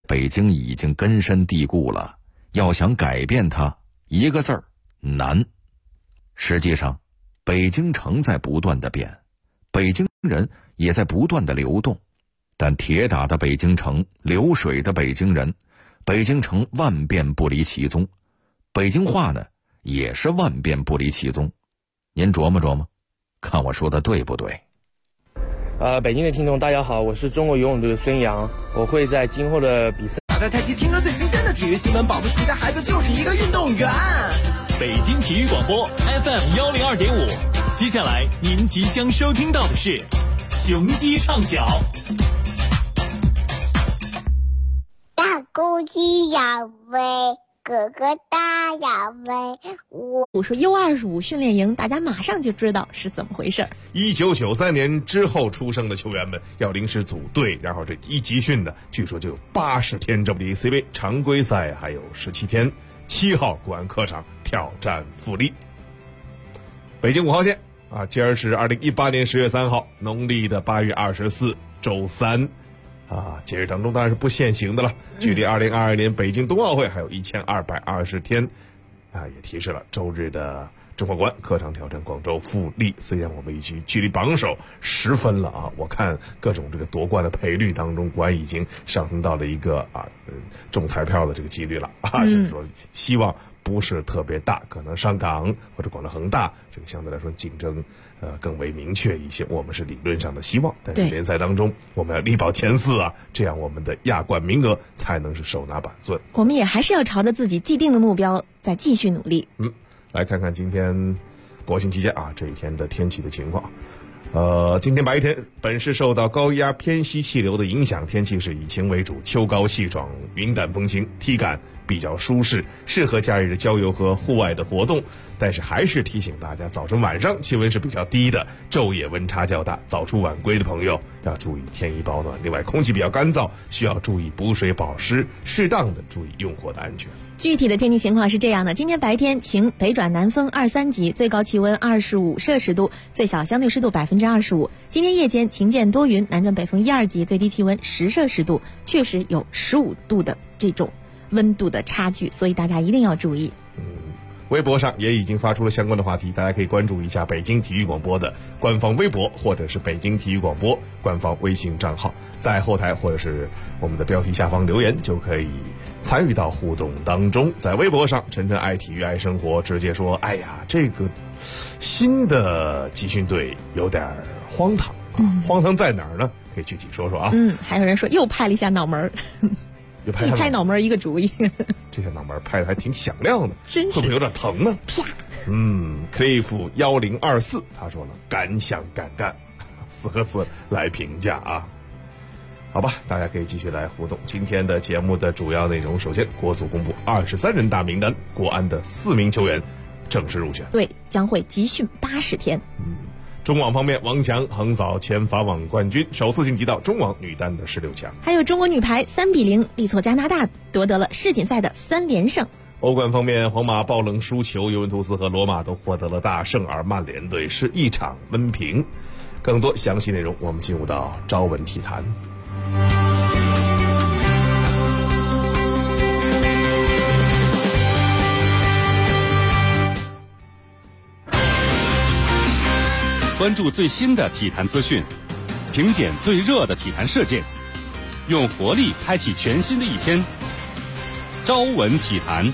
北京已经根深蒂固了，要想改变它，一个字儿，难。实际上，北京城在不断的变，北京人也在不断的流动，但铁打的北京城，流水的北京人，北京城万变不离其宗，北京话呢，也是万变不离其宗。您琢磨琢磨，看我说的对不对？ 北京的听众大家好，我是中国游泳队的孙杨，我会在今后的比赛。 打开台机，听着最新鲜的体育新闻，保不齐的孩子就是一个运动员。 北京体育广播 FM102.5，接下来您即将收听到的是雄鸡唱晓。 大公鸡呀喂，哥哥大呀喂， 我说 U25 训练营，大家马上就知道是怎么回事。 1993年之后出生的球员们要临时组队，然后这一集训呢，据说就有80天这么的 CBA 常规赛还有17天。7号国安客场挑战富力。北京5号线啊，今儿是2018年10月3号，农历的8月24，周三。啊，节日当中当然是不限行的了。距离2022年北京冬奥会还有1220天，啊，也提示了周日的中国国安客场挑战广州富力。虽然我们已经距离榜首10分了啊，我看各种这个夺冠的赔率当中，国安已经上升到了一个中彩票的这个几率了啊，就是说希望不是特别大，可能上港或者广州恒大这个相对来说竞争更为明确一些，我们是理论上的希望，但是联赛当中我们要力保前4啊，这样我们的亚冠名额才能是手拿板寸。 我们也还是要朝着自己既定的目标再继续努力。 来看看今天国庆期间啊这一天的天气的情况。今天白天本市受到高压偏西气流的影响，天气是以晴为主，秋高气爽，云淡风轻，体感比较舒适，适合假日的郊游和户外的活动。但是还是提醒大家，早晨晚上气温是比较低的，昼夜温差较大，早出晚归的朋友要注意添衣保暖。另外空气比较干燥，需要注意补水保湿，适当的注意用火的安全。 具体的天气情况是这样的：今天白天晴，北转南风2、3级，最高气温25摄氏度，最小相对湿度25%。今天夜间晴间多云，南转北风1、2级，最低气温10摄氏度，确实有15度的这种温度的差距，所以大家一定要注意。 微博上也已经发出了相关的话题，大家可以关注一下北京体育广播的官方微博，或者是北京体育广播官方微信账号，在后台或者是我们的标题下方留言，就可以参与到互动当中。在微博上，晨晨爱体育爱生活直接说：“哎呀，这个新的集训队有点荒唐啊！荒唐在哪儿呢？可以具体说说啊。” 还有人说又拍了一下脑门一拍脑门一个主意， 这下脑门拍的还挺响亮的， 真是会不会有点疼呢？ 啪 ，Cliff 1024他说了，敢想敢干，4个字来评价啊。好吧，大家可以继续来互动。今天的节目的主要内容，首先国足公布23人大名单，国安的4名球员正式入选， 对，将会集训80天。 中网方面，王强横扫前法网冠军，首次晋级到中网女单的16强。 还有中国女排3比0力挫加拿大，夺得了世锦赛的3连胜。 欧冠方面，皇马爆冷输球，尤文图斯和罗马都获得了大胜，而曼联队是1场温平。更多详细内容，我们进入到朝闻体坛。 关注最新的体坛资讯，评点最热的体坛事件，用活力开启全新的一天。朝闻体坛。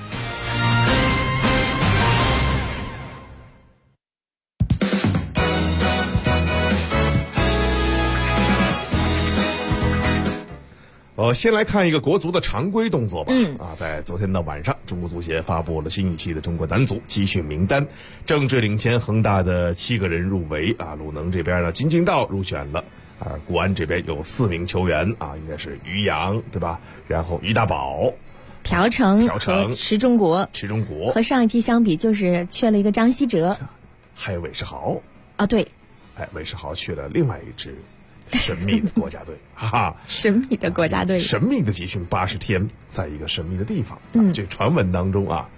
先来看一个国足的常规动作吧。在昨天的晚上，中国足协发布了新一期的中国男足集训名单，郑智领先恒大的7个人入围啊。鲁能这边呢，金敬道入选了，国安这边有4名球员啊，应该是于洋对吧？然后于大宝、 朴成和池中国和上一期相比，就是缺了一个张稀哲， 还有韦世豪啊，对， 韦世豪去了另外一支神秘的国家队，哈哈！ 神秘的国家队， 神秘的集训80天，在一个神秘的地方。这传闻当中啊，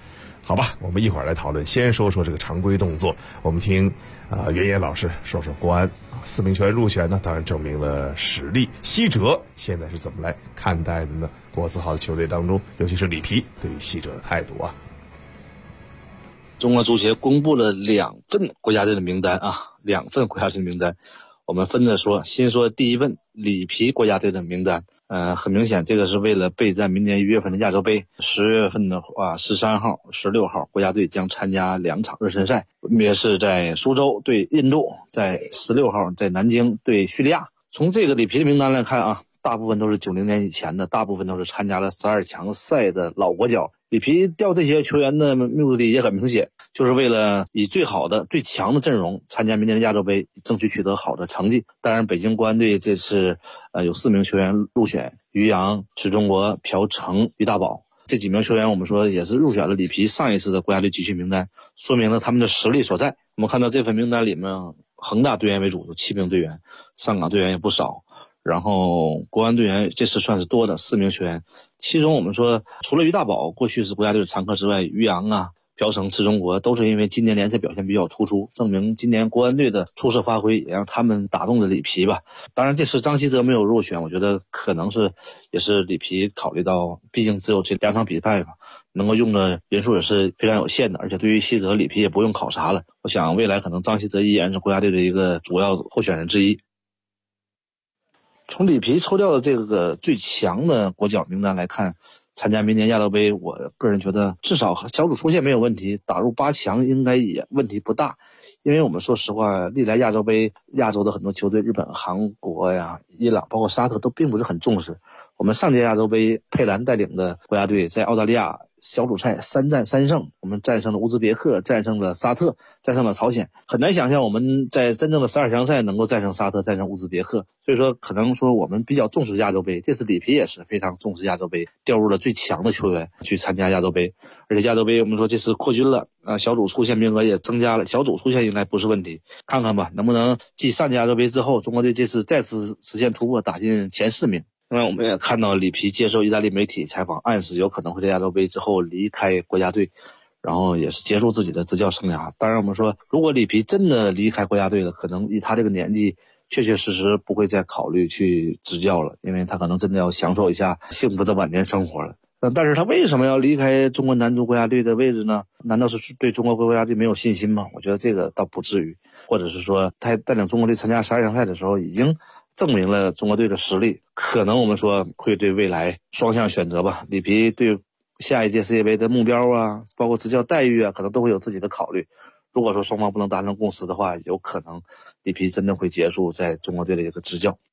好吧，我们一会儿来讨论。先说说这个常规动作，我们听袁岩老师说说国安4名球员入选呢，当然证明了实力。西哲现在是怎么来看待的呢？国字号的球队当中，尤其是里皮对于西哲的态度啊。 中国足协公布了2份国家队的名单啊，2份国家队的名单，我们分着说。先说第一份里皮国家队的名单。很明显，这个是为了备战明年1月份的亚洲杯。10月份的话，13号、16号，国家队将参加2场热身赛，分别是在苏州对印度，在16号在南京对叙利亚。从这个里皮的名单来看啊，大部分都是90年以前的，大部分都是参加了12强赛的老国脚。里皮调这些球员的目的也很明显，就是为了以最好的、最强的阵容参加明年的亚洲杯，争取取得好的成绩。当然，北京国安队这次有4名球员入选，于洋、池忠国、朴成、于大宝这几名球员，我们说也是入选了里皮上一次的国家队集训名单，说明了他们的实力所在。我们看到这份名单里面，恒大队员为主，有7名队员，上港队员也不少。然后国安队员这次算是多的4名球员，其中我们说除了于大宝过去是国家队的常客之外，于洋啊、朴成、池忠国都是因为今年联赛表现比较突出，证明今年国安队的出色发挥也让他们打动了里皮吧。当然这次张稀哲没有入选，我觉得可能是也是里皮考虑到毕竟只有这2场比赛吧，能够用的人数也是非常有限的，而且对于稀哲里皮也不用考察了，我想未来可能张稀哲依然是国家队的一个主要候选人之一。从里皮抽调的这个最强的国脚名单来看，参加明年亚洲杯，我个人觉得至少小组出线没有问题，打入8强应该也问题不大。因为我们说实话，历来亚洲杯亚洲的很多球队，日本、韩国呀、伊朗包括沙特都并不是很重视。我们上届亚洲杯佩兰带领的国家队在澳大利亚小组赛3战3胜，我们战胜了乌兹别克，战胜了沙特，战胜了朝鲜。很难想象我们在真正的12强赛能够战胜沙特，战胜乌兹别克。所以说可能说我们比较重视亚洲杯，这次里皮也是非常重视亚洲杯，调入了最强的球员去参加亚洲杯。而且亚洲杯我们说这次扩军了啊，小组出线名额也增加了，小组出线应该不是问题。看看吧，能不能继上届亚洲杯之后，中国队这次再次实现突破，打进前4名。另外我们也看到里皮接受意大利媒体采访，暗示有可能会在亚洲杯之后离开国家队，然后也是结束自己的执教生涯。当然我们说，如果里皮真的离开国家队了，可能以他这个年纪确确实实不会再考虑去执教了，因为他可能真的要享受一下幸福的晚年生活了。但是他为什么要离开中国男足国家队的位置呢？难道是对中国国家队没有信心吗？我觉得这个倒不至于，或者是说他带领中国队参加12强赛的时候已经证明了中国队的实力，可能我们说会对未来双向选择吧。里皮对下一届世界杯的目标啊，包括执教待遇啊，可能都会有自己的考虑。如果说双方不能达成共识的话，有可能里皮真的会结束在中国队的一个执教。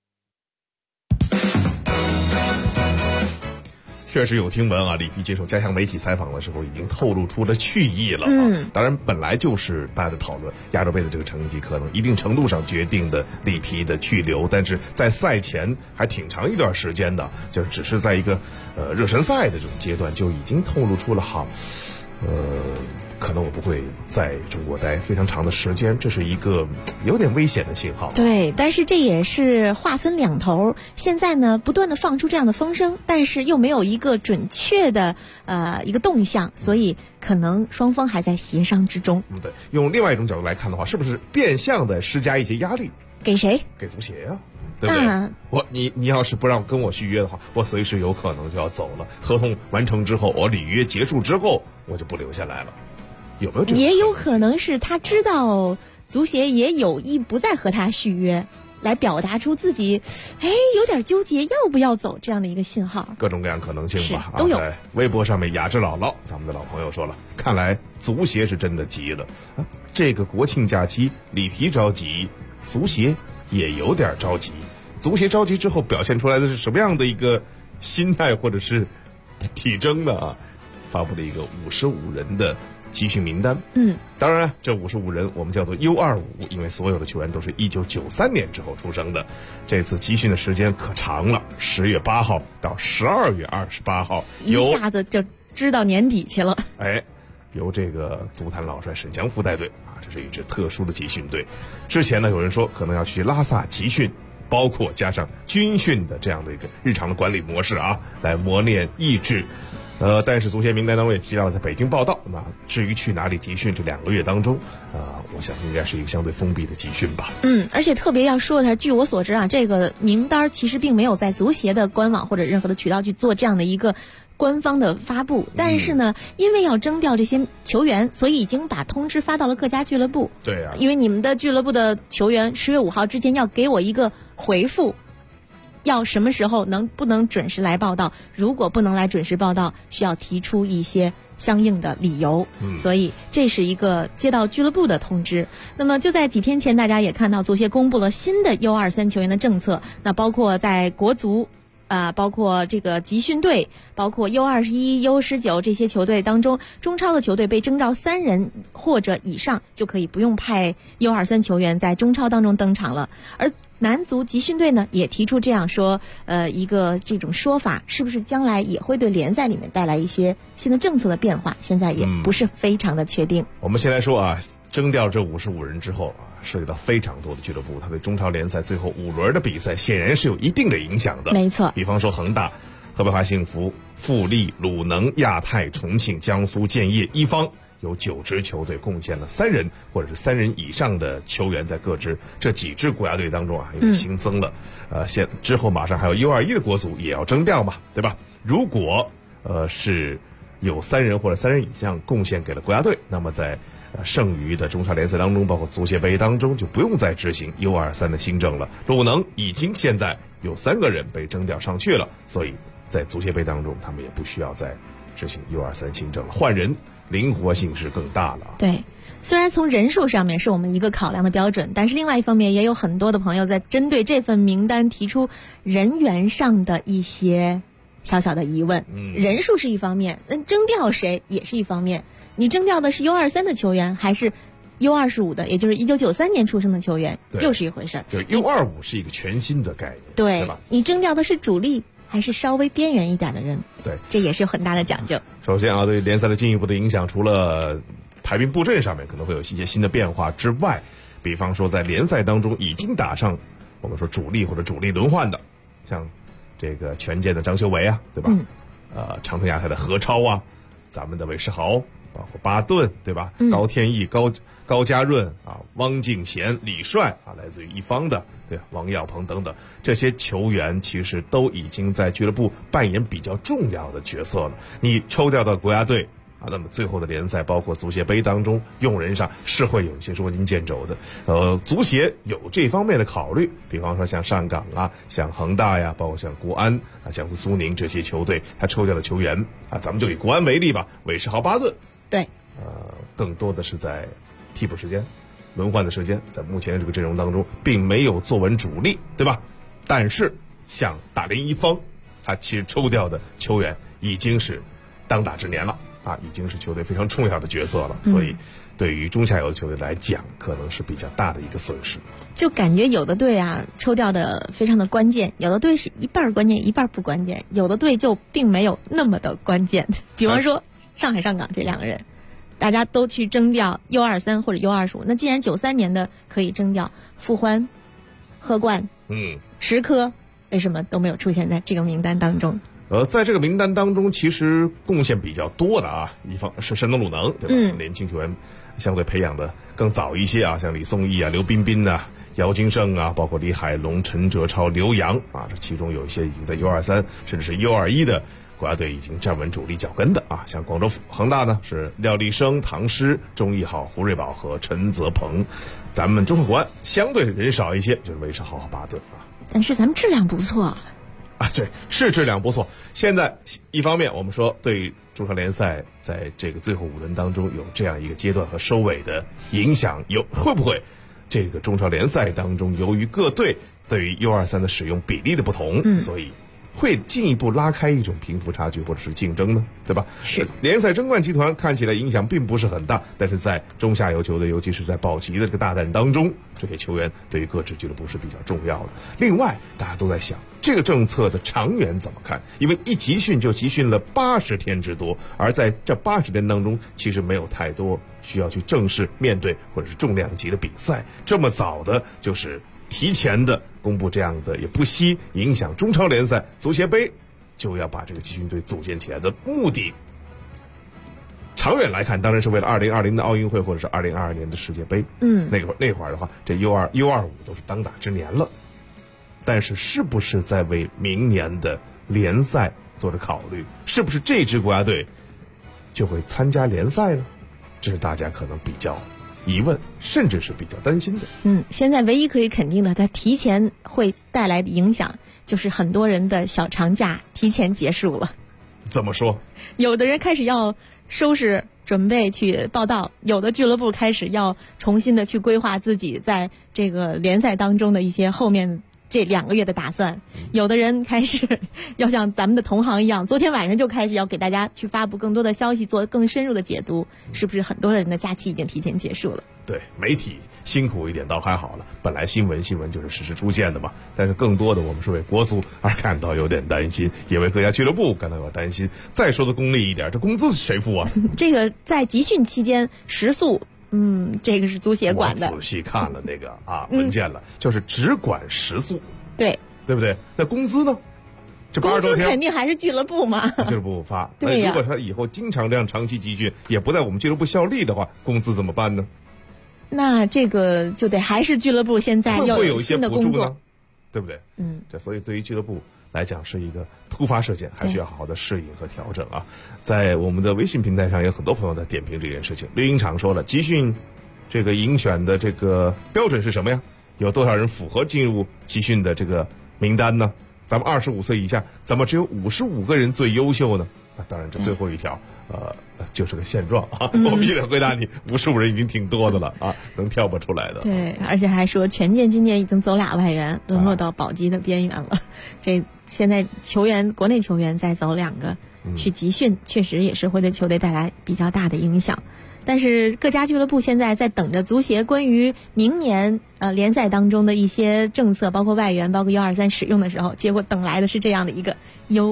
确实有听闻啊，里皮接受家乡媒体采访的时候已经透露出了去意了当然本来就是大家的讨论，亚洲杯的这个成绩可能一定程度上决定的里皮的去留，但是在赛前还挺长一段时间的，就只是在一个热身赛的这种阶段就已经透露出了可能我不会在中国待非常长的时间，这是一个有点危险的信号。 对，但是这也是话分两头。现在呢，不断的放出这样的风声，但是又没有一个准确的一个动向，所以可能双方还在协商之中。 对，用另外一种角度来看的话，是不是变相的施加一些压力？ 给谁？ 给足协啊。对不对？你要是不让跟我续约的话，我随时有可能就要走了。合同完成之后，我履约结束之后，我就不留下来了。有没有这种？ 也有可能是他知道足协也有意不再和他续约，来表达出自己有点纠结要不要走这样的一个信号。 各种各样可能性吧， 都有。 在微博上面，雅致姥姥，咱们的老朋友说了，看来足协是真的急了啊！这个国庆假期，里皮着急，足协也有点着急。足协着急之后表现出来的是什么样的一个心态或者是体征呢？啊，发布了一个55人的集训名单。当然这55人我们叫做 U25， 因为所有的球员都是1993年之后出生的。这次集训的时间可长了，10月8号到12月28号， 一下子就知道年底去了。 由这个足坛老帅沈祥福带队啊，这是一支特殊的集训队。之前呢，有人说可能要去拉萨集训，包括加上军训的这样的一个日常的管理模式啊，来磨练意志。 但是足协名单当中也提到了在北京报道。那至于去哪里集训，这2个月当中，我想应该是一个相对封闭的集训吧。 而且特别要说的是，据我所知啊，这个名单其实并没有在足协的官网或者任何的渠道去做这样的一个官方的发布，但是呢，因为要征调这些球员，所以已经把通知发到了各家俱乐部。 对啊， 因为你们的俱乐部的球员10月5号之前要给我一个回复，要什么时候不能准时来报道，如果不能来准时报道，需要提出一些相应的理由。所以这是一个接到俱乐部的通知。那么就在几天前，大家也看到足协公布了新的 U23 球员的政策，那包括在国足包括这个集训队，包括 U21、U19 这些球队当中，中超的球队被征召3人或者以上就可以不用派 U23 球员在中超当中登场了。而男足集训队呢，也提出这样说，一个这种说法，是不是将来也会对联赛里面带来一些新的政策的变化？现在也不是非常的确定。 我们先来说啊，征调这55人之后涉及到非常多的俱乐部，它对中超联赛最后5轮的比赛显然是有一定的影响的。 没错， 比方说恒大、河北华幸福、富力、鲁能、亚太、重庆、江苏建业、一方。有9支球队贡献了3人或者是3人以上的球员在各支这几支国家队当中又新增了，之后马上还有 U21 的国足也要征调嘛，对吧？如果是有3人或者3人以上贡献给了国家队，那么在剩余的中超联赛当中，包括足协杯当中，就不用再执行 U23 的新政了。鲁能已经现在有3个人被征调上去了，所以在足协杯当中，他们也不需要再执行 U23 新政了，换人灵活性是更大了。 对，虽然从人数上面是我们一个考量的标准，但是另外一方面也有很多的朋友在针对这份名单提出人员上的一些小小的疑问。人数是一方面，征调谁也是一方面。你征调的是 U23 的球员还是 U25 的，也就是1993年出生的球员，又是一回事儿。 对 U25 是一个全新的概念， 对吧？ 你征调的是主力还是稍微边缘一点的人？ 对， 这也是有很大的讲究。 首先对联赛的进一步的影响，除了排兵布阵上面可能会有一些新的变化之外，比方说在联赛当中已经打上我们说主力或者主力轮换的，像这个权健的张修维对吧？长春亚泰的何超咱们的韦世豪，包括巴顿，对吧？高天意、高家润汪敬贤、李帅来自于一方的，对王耀鹏等等，这些球员其实都已经在俱乐部扮演比较重要的角色了。你抽调到国家队那么最后的联赛，包括足协杯当中，用人上是会有一些捉襟见肘的。足协有这方面的考虑，比方说像上港像恒大包括像国安江苏苏宁这些球队，他抽调的球员咱们就以国安为例吧，韦世豪、巴顿， 对， 更多的是在替补时间、轮换的时间，在目前这个阵容当中并没有坐稳主力，对吧？但是像大连一方，他其实抽调的球员已经是当打之年了已经是球队非常重要的角色了，所以对于中下游的球队来讲，可能是比较大的一个损失。 就感觉有的队抽调的非常的关键，有的队是一半关键一半不关键，有的队就并没有那么的关键。比方说上海上港这2个人，大家都去征调 U23 或者 U25， 那既然93年的可以征调，傅欢、贺冠、石科为什么都没有出现在这个名单当中？ 在这个名单当中，其实贡献比较多的一方是山东鲁能，对吧？年轻球员相对培养的更早一些像李颂义刘彬彬姚金胜包括李海龙、陈哲超、刘洋这其中有一些已经在 U23 甚至是 U21 的国家队已经站稳主力脚跟的像广州恒大呢是廖立生、唐诗、钟义浩、胡瑞宝和陈泽鹏。咱们中赫国安相对人少一些，就是韦世豪和巴顿但是咱们质量不错对，是质量不错。现在一方面我们说对中超联赛在这个最后5轮当中有这样一个阶段和收尾的影响，会不会这个中超联赛当中由于各队对于 U23 的使用比例的不同，所以会进一步拉开一种贫富差距或者是竞争呢，对吧？ 是联赛争冠集团看起来影响并不是很大，但是在中下游球队，尤其是在保级的这个大战当中，这些球员对于各支俱乐部是比较重要的。另外大家都在想这个政策的长远怎么看，因为一集训就集训了80天之多，而在这80天当中其实没有太多需要去正式面对或者是重量级的比赛，这么早的就是提前的公布这样的，也不惜影响中超联赛、足协杯就要把这个集训队组建起来的目的，长远来看，当然是为了2020的奥运会或者是2022年的世界杯。那会儿的话，这 U2、U25都是当打之年了。但是，是不是在为明年的联赛做着考虑？是不是这支国家队就会参加联赛呢？这是大家可能比较疑问，甚至是比较担心的。 现在唯一可以肯定的，它提前会带来的影响，就是很多人的小长假提前结束了。 怎么说？ 有的人开始要收拾准备去报道，有的俱乐部开始要重新的去规划自己在这个联赛当中的一些后面这2个月的打算，有的人开始要像咱们的同行一样，昨天晚上就开始要给大家去发布更多的消息，做更深入的解读。是不是很多人的假期已经提前结束了？ 对，媒体辛苦一点倒还好了，本来新闻就是实时出现的嘛。但是更多的我们是为国足而感到有点担心，也为各家俱乐部感到有担心。再说的功利一点，这工资是谁付啊？ 这个在集训期间食宿。这个是足协管的。 我仔细看了那个文件了，就是只管食宿， 对不对？那工资呢？这工资肯定还是俱乐部嘛， 俱乐部发。 对呀。 如果他以后经常这样长期集训，也不在我们俱乐部效力的话，工资怎么办呢？ 那这个就得还是俱乐部现在要有新的工作， 呢，对不对？这所以对于俱乐部来讲是一个突发事件，还需要好好的适应和调整啊。在我们的微信平台上有很多朋友在点评这件事情。绿茵场说了，集训这个遴选的这个标准是什么呀？有多少人符合进入集训的这个名单呢？咱们25岁以下怎么只有55个人最优秀呢？当然这最后一条就是个现状啊。我必须得回答你，55人已经挺多的了啊，能跳不出来的。 对，而且还说权健今年已经走2外援，沦落到保级的边缘了。这现在国内球员再走2个去集训，确实也是会对球队带来比较大的影响。但是各家俱乐部现在在等着足协关于明年联赛当中的一些政策，包括外援，包括U23使用的时候，结果等来的是这样的一个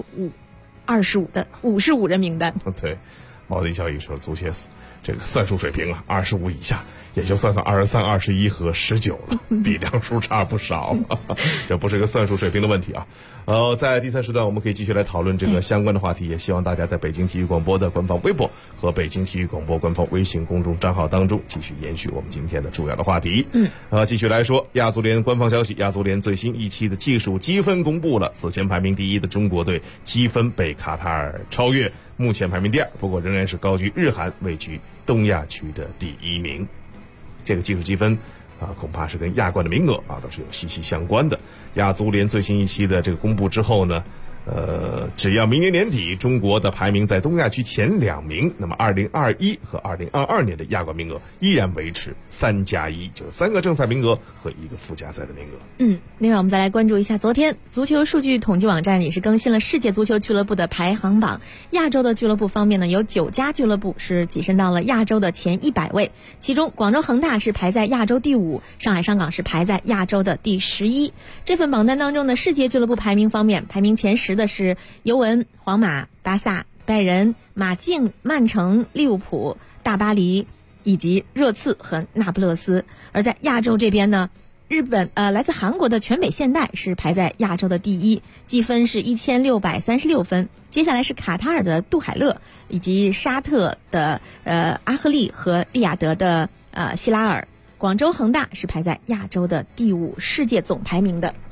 U25的55人名单。 对，毛迪效益说足协这个算术水平啊，25以下也就算23、21和19了，比量数差不少。这不是个算术水平的问题啊。在第3时段我们可以继续来讨论这个相关的话题，也希望大家在北京体育广播的官方微博和北京体育广播官方微信公众账号当中继续延续我们今天的主要的话题。继续来说亚足联官方消息，亚足联最新一期的技术积分公布了，此前排名第1的中国队积分被卡塔尔超越，目前排名第2，不过仍然是高居日韩，位居东亚区的第1名。这个技术积分恐怕是跟亚冠的名额都是有息息相关的。亚足联最新一期的这个公布之后呢，只要明年年底中国的排名在东亚区前2名，那么2021和2022年的亚冠名额依然维持3+1，就是3个正赛名额和1个附加赛的名额。 另外我们再来关注一下，昨天足球数据统计网站也是更新了世界足球俱乐部的排行榜。亚洲的俱乐部方面呢，有9家俱乐部是跻身到了亚洲的前100位，其中广州恒大是排在亚洲第5，上海上港是排在亚洲的第11。这份榜单当中的世界俱乐部排名方面，排名前10的是尤文、皇马、巴萨、拜仁、马竞、曼城、利物浦、大巴黎以及热刺和那不勒斯。而在亚洲这边呢，来自韩国的全北现代是排在亚洲的第1，积分是1636分。接下来是卡塔尔的杜海勒，以及沙特的阿赫利和利雅得的希拉尔。广州恒大是排在亚洲的第5，世界总排名的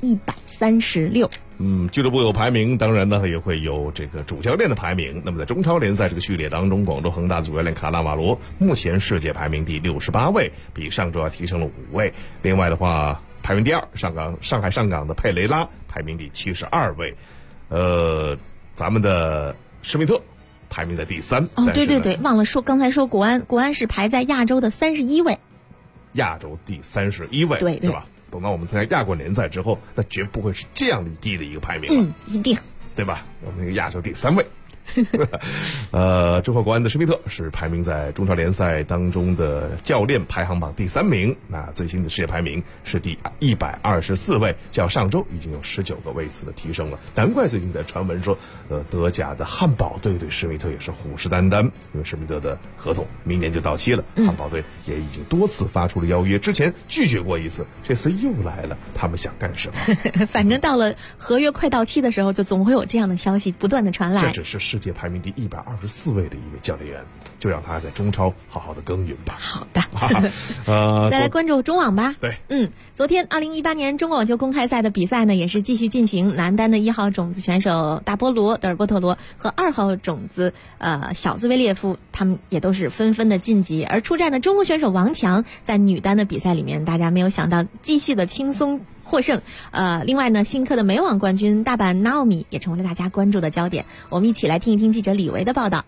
136。 俱乐部有排名，当然呢也会有这个主教练的排名。那么在中超联赛这个序列当中，广州恒大主教练卡纳瓦罗目前世界排名第68位，比上周要提升了5位。另外的话，排名第2，上海上港的佩雷拉排名第72位。咱们的施密特排名在第3。 对，忘了说，刚才说国安是排在亚洲的31位。 亚洲第31位， 对吧？等到我们参加亚冠联赛之后，那绝不会是这样低的一个排名了。 一定， 对吧？我们那个亚洲第3位。 中赫国安的施密特是排名在中超联赛当中的教练排行榜第3名，那最新的世界排名是第124位，较上周已经有19个位次的提升了。难怪最近在传闻说，德甲的汉堡队对施密特也是虎视眈眈，因为施密特的合同明年就到期了，汉堡队也已经多次发出了邀约，之前拒绝过一次，这次又来了，他们想干什么？ 反正到了合约快到期的时候，就总会有这样的消息不断的传来。 这只是世界排名第124位的一位教练员，就让他在中超好好的耕耘吧。 好的，再来关注中网吧。 对， 昨天2018年中国网球公开赛的比赛呢，也是继续进行。男单的1号种子选手大波罗德尔波特罗和2号种子小兹维列夫，他们也都是纷纷的晋级。而出战的中国选手王强在女单的比赛里面，大家没有想到继续的轻松获胜。另外呢，新科的美网冠军大阪纳奥米也成为了大家关注的焦点。我们一起来听一听记者李维的报道。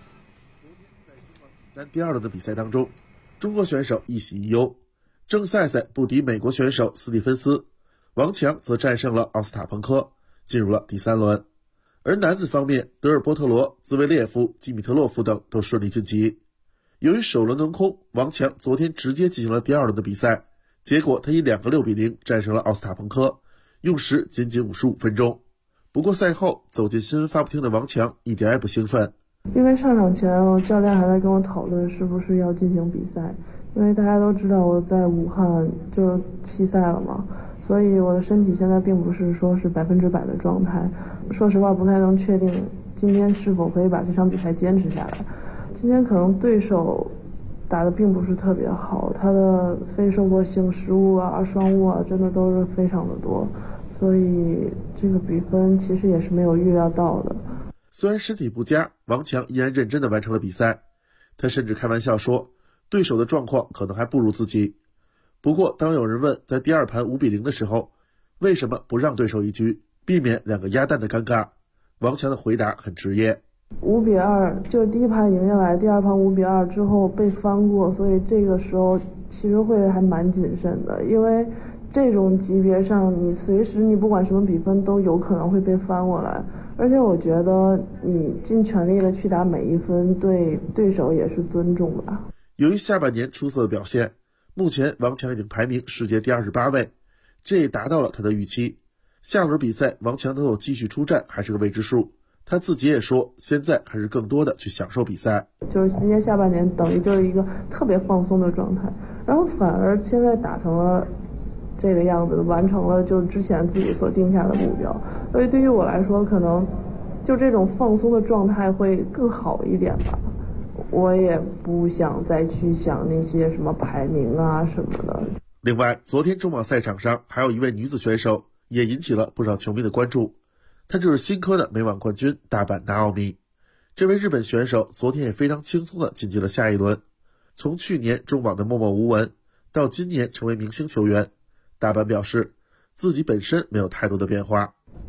男第2轮的比赛当中，中国选手一喜一忧，郑赛赛不敌美国选手斯蒂芬斯，王强则战胜了奥斯塔彭科，进入了第3轮。而男子方面，德尔波特罗、兹维列夫、基米特洛夫等都顺利晋级。由于首轮轮空，王强昨天直接进行了第2轮的比赛，结果他以2个6比0战胜了奥斯塔彭科，用时仅55分钟。不过赛后走进新闻发布厅的王强一点也不兴奋， 因为上场前教练还在跟我讨论是不是要进行比赛，因为大家都知道我在武汉就弃赛了嘛，所以我的身体现在并不是说是100%的状态。说实话不太能确定今天是否可以把这场比赛坚持下来。今天可能对手打得并不是特别好，他的非受迫性失误啊、双误啊，真的都是非常的多，所以这个比分其实也是没有预料到的。 虽然身体不佳，王强依然认真地完成了比赛。他甚至开玩笑说，对手的状况可能还不如自己。不过当有人问在第2盘5比0的时候，为什么不让对手一局，避免2个鸭蛋的尴尬，王强的回答很直接 ：5比2，就是第1盘赢下来，第2盘5比2之后被翻过，所以这个时候其实会还蛮谨慎的，因为这种级别上你随时你不管什么比分都有可能会被翻过来，而且我觉得你尽全力的去打每一分，对对手也是尊重吧。 由于下半年出色的表现，目前王强已经排名世界第28位，这也达到了他的预期。下轮比赛王强能否继续出战还是个未知数，他自己也说现在还是更多的去享受比赛。 就是今年下半年等于就是一个特别放松的状态，然后反而现在打成了这个样子，完成了就之前自己所定下的目标，所以对于我来说可能就这种放松的状态会更好一点吧。我也不想再去想那些什么排名啊什么的。 另外，昨天中网赛场上还有一位女子选手也引起了不少球迷的关注，她就是新科的美网冠军大阪纳奥米。这位日本选手昨天也非常轻松地晋级了下一轮。从去年中网的默默无闻到今年成为明星球员，大阪表示自己本身没有太多的变化。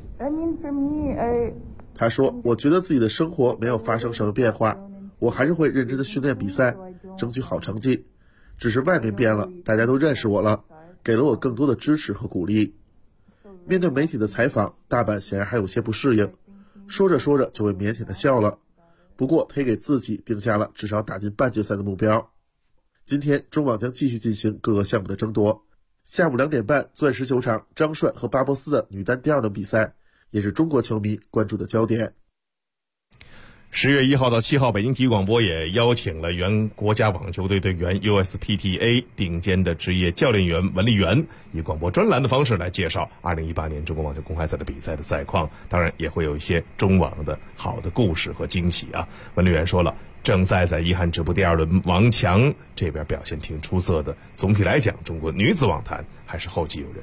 他说，我觉得自己的生活没有发生什么变化，我还是会认真的训练比赛，争取好成绩，只是外面变了，大家都认识我了，给了我更多的支持和鼓励。面对媒体的采访，大阪显然还有些不适应，说着说着就会腼腆的笑了。不过他也给自己定下了至少打进半决赛的目标。今天中网将继续进行各个项目的争夺，下午2点半钻石球场张帅和巴博斯的女单第2轮比赛也是中国球迷关注的焦点。 10月1号到7号，北京体育广播也邀请了原国家网球队队员 USPTA 顶尖的职业教练员文丽媛，以广播专栏的方式来介绍2018年中国网球公开赛的比赛的赛况，当然也会有一些中网的好的故事和惊喜啊。文丽媛说了，正在遗憾止步第2轮，王强这边表现挺出色的，总体来讲中国女子网坛还是后继有人。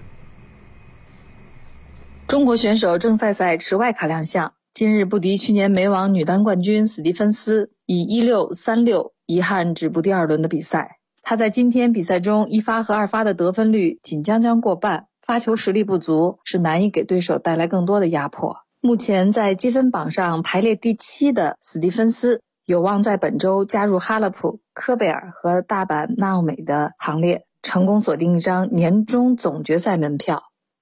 中国选手郑赛赛持外卡亮相，今日不敌去年美网女单冠军史蒂芬斯，以16、36遗憾止步第2轮的比赛。她在今天比赛中1发和2发的得分率仅将将过半，发球实力不足，是难以给对手带来更多的压迫。目前在积分榜上排列第7的史蒂芬斯，有望在本周加入哈勒普、科贝尔和大阪纳奥美的行列，成功锁定一张年终总决赛门票。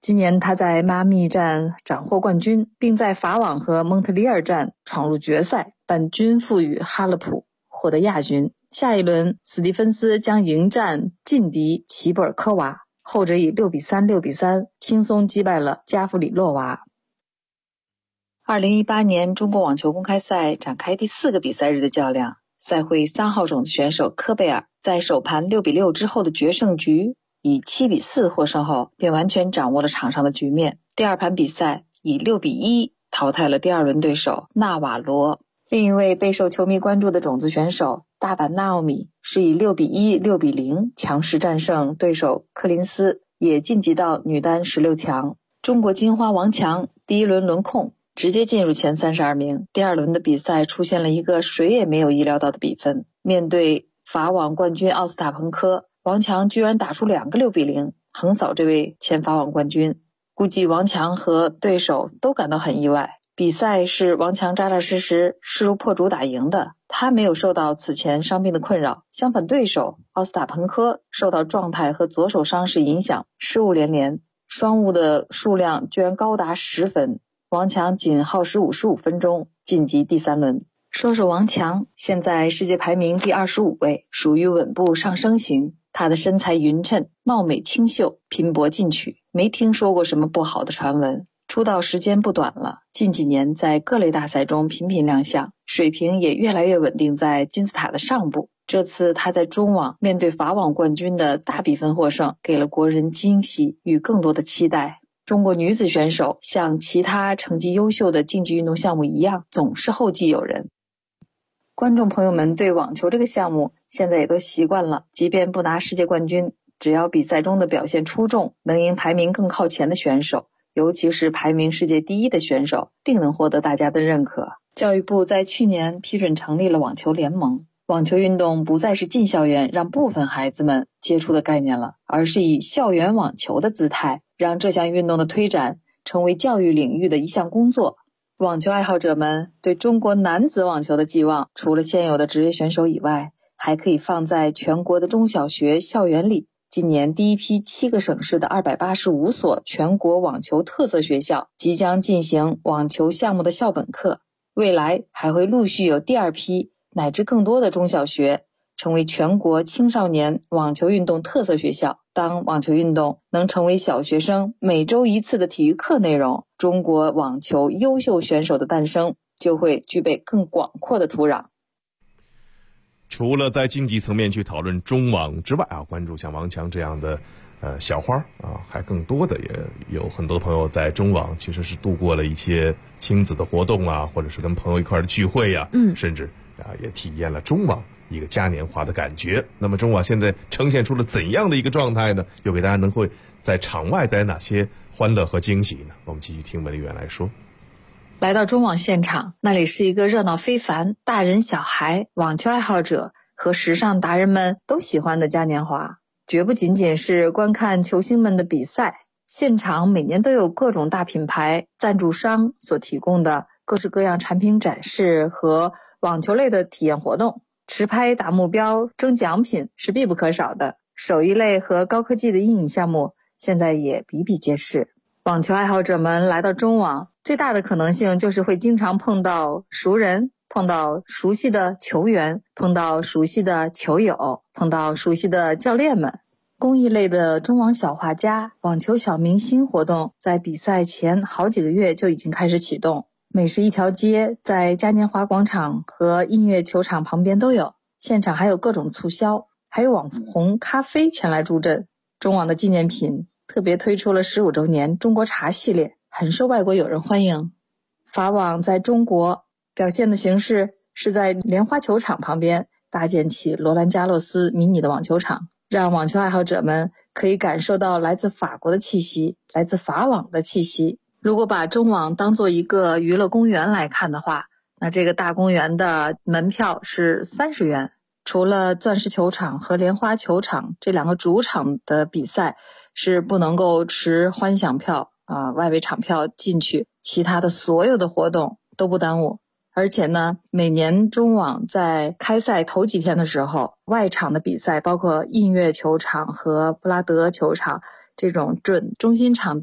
今年他在迈阿密站斩获冠军，并在法网和蒙特利尔站闯入决赛，但均负于哈勒普，获得亚军。下一轮，斯蒂芬斯将迎战劲敌齐布尔科娃，后者以6-3、6-3轻松击败了加弗里洛娃。2018年中国网球公开赛展开第4个比赛日的较量，赛会3号种子选手科贝尔在首盘6-6之后的决胜局以7-4获胜后，便完全掌握了场上的局面。第二盘比赛以6-1淘汰了第二轮对手纳瓦罗。另一位备受球迷关注的种子选手大阪纳奥米是以6-1、6-0强势战胜对手柯林斯，也晋级到女单16强。中国金花王强第一轮轮空，直接进入前32名。第二轮的比赛出现了一个谁也没有意料到的比分，面对法网冠军奥斯塔彭科，王强居然打出2个6-0，横扫这位前法网冠军。估计王强和对手都感到很意外。比赛是王强扎扎实实势如破竹打赢的，他没有受到此前伤病的困扰，相反对手奥斯塔彭科受到状态和左手伤势影响，失误连连，双误的数量居然高达10分，王强仅耗时55分钟晋级第3轮。说说王强，现在世界排名第25位，属于稳步上升型。他的身材匀称，貌美清秀，拼搏进取，没听说过什么不好的传闻。出道时间不短了，近几年在各类大赛中频频亮相，水平也越来越稳定在金字塔的上部。这次他在中网面对法网冠军的大比分获胜，给了国人惊喜与更多的期待。中国女子选手像其他成绩优秀的竞技运动项目一样，总是后继有人。观众朋友们对网球这个项目现在也都习惯了，即便不拿世界冠军，只要比赛中的表现出众，能赢排名更靠前的选手，尤其是排名世界第一的选手，定能获得大家的认可。教育部在去年批准成立了网球联盟，网球运动不再是进校园让部分孩子们接触的概念了，而是以校园网球的姿态，让这项运动的推展成为教育领域的一项工作。网球爱好者们对中国男子网球的寄望，除了现有的职业选手以外，还可以放在全国的中小学校园里。今年第一批7个省市的285所全国网球特色学校即将进行网球项目的校本课，未来还会陆续有第2批乃至更多的中小学成为全国青少年网球运动特色学校。当网球运动能成为小学生每周1次的体育课内容，中国网球优秀选手的诞生就会具备更广阔的土壤。 除了在竞技层面去讨论中网之外啊，关注像王强这样的小花啊，还更多的也有很多朋友在中网其实是度过了一些亲子的活动啊，或者是跟朋友一块的聚会呀，甚至也体验了中网一个嘉年华的感觉。那么中网现在呈现出了怎样的一个状态呢？又给大家能会在场外带来哪些欢乐和惊喜呢？我们继续听文丽媛来说。 来到中网现场，那里是一个热闹非凡，大人小孩、网球爱好者和时尚达人们都喜欢的嘉年华。绝不仅仅是观看球星们的比赛，现场每年都有各种大品牌赞助商所提供的各式各样产品展示和网球类的体验活动。持拍打目标争奖品是必不可少的，手艺类和高科技的阴影项目现在也比比皆是。网球爱好者们来到中网，最大的可能性就是会经常碰到熟人，碰到熟悉的球员，碰到熟悉的球友，碰到熟悉的教练们。公益类的中网小画家、网球小明星活动在比赛前好几个月就已经开始启动，每是一条街，在嘉年华广场和音乐球场旁边都有，现场还有各种促销，还有网红咖啡前来助阵。中网的纪念品特别推出了15周年中国茶系列，很受外国友人欢迎。法网在中国表现的形式是在莲花球场旁边搭建起罗兰加洛斯迷你的网球场，让网球爱好者们可以感受到来自法国的气息，来自法网的气息。如果把中网当做一个娱乐公园来看的话，那这个大公园的门票是30元。除了钻石球场和莲花球场这2个主场的比赛是不能够持欢享票外围场票进去，其他的所有的活动都不耽误。而且呢，每年中网在开赛头几天的时候，外场的比赛包括映月球场和布拉德球场这种准中心场地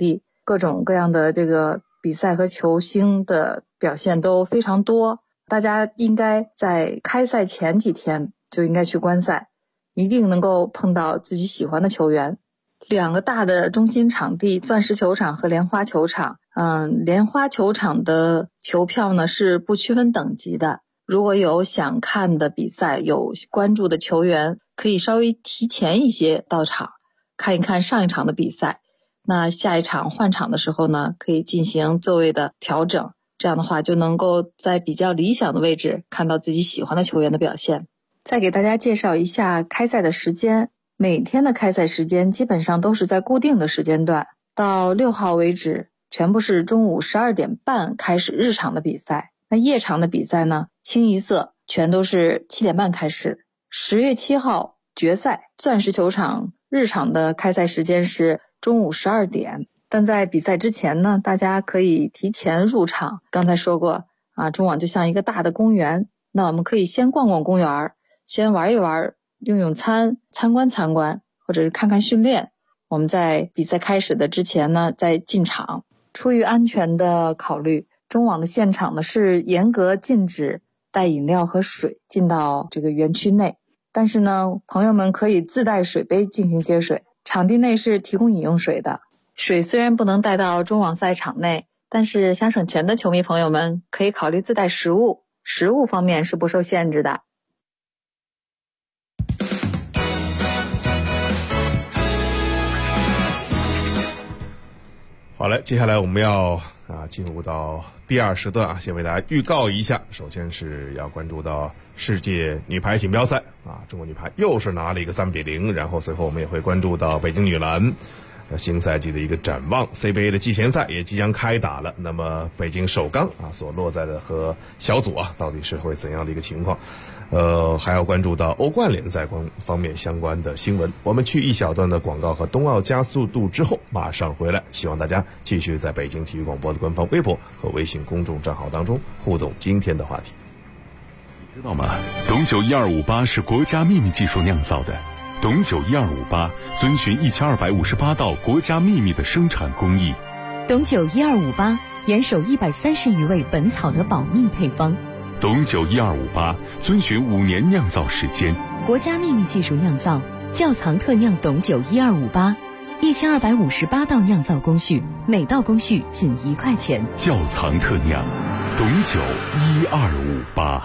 各种各样的这个比赛和球星的表现都非常多，大家应该在开赛前几天就应该去观赛，一定能够碰到自己喜欢的球员。2个大的中心场地，钻石球场和莲花球场。莲花球场的球票呢是不区分等级的，如果有想看的比赛，有关注的球员，可以稍微提前一些到场，看一看上一场的比赛。那下一场换场的时候呢，可以进行座位的调整，这样的话就能够在比较理想的位置看到自己喜欢的球员的表现。再给大家介绍一下开赛的时间。每天的开赛时间基本上都是在固定的时间段，到6号为止全部是中午12点半开始日场的比赛。那夜场的比赛呢，清一色全都是7点半开始。10月7号决赛，钻石球场日场的开赛时间是中午12点，但在比赛之前呢，大家可以提前入场。刚才说过中网就像一个大的公园，那我们可以先逛逛公园，先玩一玩，用参观，或者是看看训练。我们在比赛开始的之前呢，再进场。出于安全的考虑，中网的现场呢是严格禁止带饮料和水进到这个园区内，但是呢，朋友们可以自带水杯进行接水。场地内是提供饮用水的，水虽然不能带到中网赛场内，但是想省钱的球迷朋友们可以考虑自带食物，食物方面是不受限制的。 好嘞，接下来我们要进入到第2时段先为大家预告一下。首先是要关注到世界女排锦标赛中国女排又是拿了一个3-0，然后随后我们也会关注到北京女篮新赛季的一个展望。 CBA 的季前赛也即将开打了，那么北京首钢所落在的和小组到底是会怎样的一个情况？还要关注到欧冠联赛方面相关的新闻。我们去一小段的广告和冬奥加速度之后马上回来，希望大家继续在北京体育广播的官方微博和微信公众账号当中互动今天的话题。 知道吗？董酒1258是国家秘密技术酿造的。董酒1258遵循1258道国家秘密的生产工艺。 董酒1258严守130余味本草的保密配方。 董酒1258遵循5年酿造时间， 国家秘密技术酿造，窖藏特酿董酒1258，1258道酿造工序，每道工序仅1块钱。 窖藏特酿，董酒1258。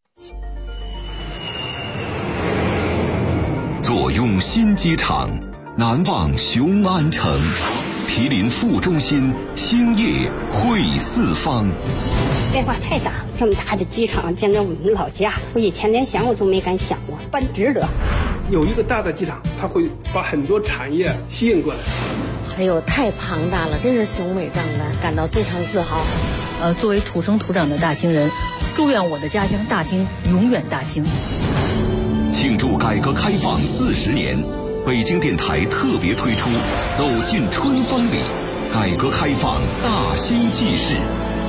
坐拥新机场，难忘雄安城。毗邻副中心，兴业汇四方。 变化太大，这么大的机场，简直我们老家，我以前连想我都没敢想过，办值得。 有一个大的机场，它会把很多产业吸引过来。 还有太庞大了，真是雄伟壮观，感到非常自豪。 作为土生土长的大兴人，祝愿我的家乡大兴永远大兴。 庆祝改革开放40年，北京电台特别推出《走进春风里》，改革开放大兴纪事。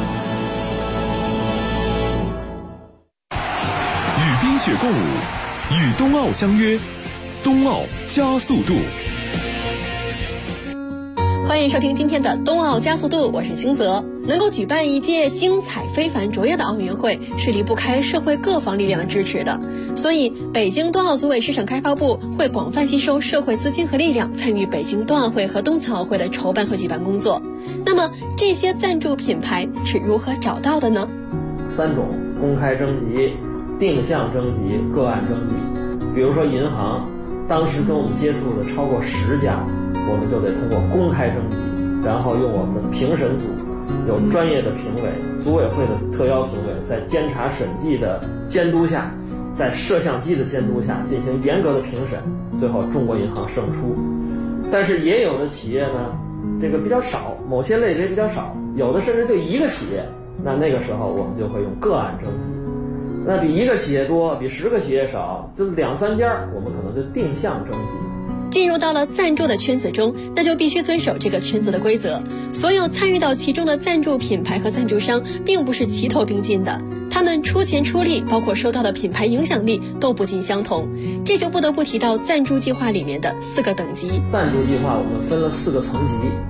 与冰雪共舞，与冬奥相约，冬奥加速度。 欢迎收听今天的冬奥加速度，我是星泽。能够举办一届精彩非凡卓越的奥运会，是离不开社会各方力量的支持的。所以，北京冬奥组委市场开发部会广泛吸收社会资金和力量，参与北京冬奥会和冬残奥会的筹办和举办工作。那么，这些赞助品牌是如何找到的呢 ？3种：公开征集、定向征集、个案征集。比如说银行，当时跟我们接触的超过10家。我们就得通过公开征集，然后用我们的评审组，有专业的评委，组委会的特邀评委，在监察审计的监督下，在摄像机的监督下进行严格的评审，最后中国银行胜出。但是也有的企业呢，这个比较少，某些类别比较少，有的甚至就1个企业，那个时候我们就会用个案征集。那比1个企业多，比10个企业少，就2、3家，我们可能就定向征集。 进入到了赞助的圈子中，那就必须遵守这个圈子的规则。所有参与到其中的赞助品牌和赞助商并不是齐头并进的，他们出钱出力，包括收到的品牌影响力都不尽相同。这就不得不提到赞助计划里面的4个等级。 赞助计划我们分了4个层级，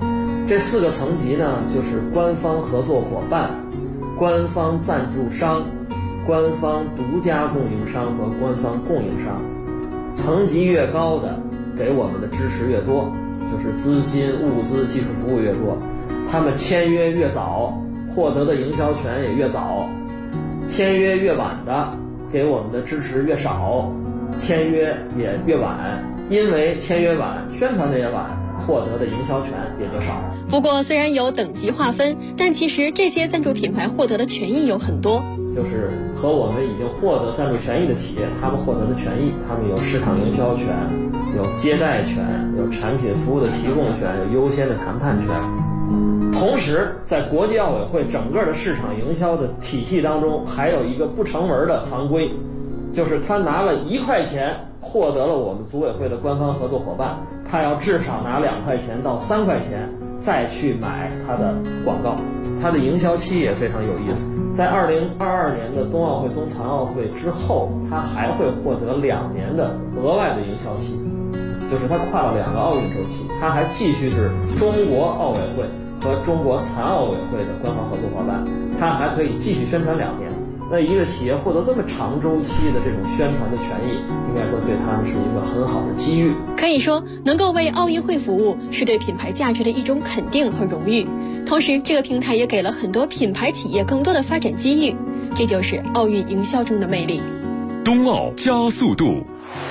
这4个层级呢，就是官方合作伙伴、官方赞助商、官方独家供应商和官方供应商。层级越高的，给我们的支持越多，就是资金、物资、技术服务越多。他们签约越早，获得的营销权也越早；签约越晚的，给我们的支持越少，签约也越晚。因为签约晚，宣传的也晚，获得的营销权也就少。 不过虽然有等级划分，但其实这些赞助品牌获得的权益有很多， 就是和我们已经获得赞助权益的企业，他们获得的权益，他们有市场营销权，有接待权，有产品服务的提供权，有优先的谈判权。同时在国际奥委会整个的市场营销的体系当中，还有一个不成文的行规，就是他拿了1块钱获得了我们组委会的官方合作伙伴，他要至少拿2块钱到3块钱再去买他的广告。他的营销期也非常有意思，在2022年的冬奥会、冬残奥会之后，他还会获得2年的额外的营销期，就是他跨了2个奥运周期，他还继续是中国奥委会和中国残奥委会的官方合作伙伴，他还可以继续宣传2年。那一个企业获得这么长周期的这种宣传的权益，应该说对他们是一个很好的机遇。 可以说，能够为奥运会服务是对品牌价值的一种肯定和荣誉。同时，这个平台也给了很多品牌企业更多的发展机遇，这就是奥运营销中的魅力。 冬奥加速度。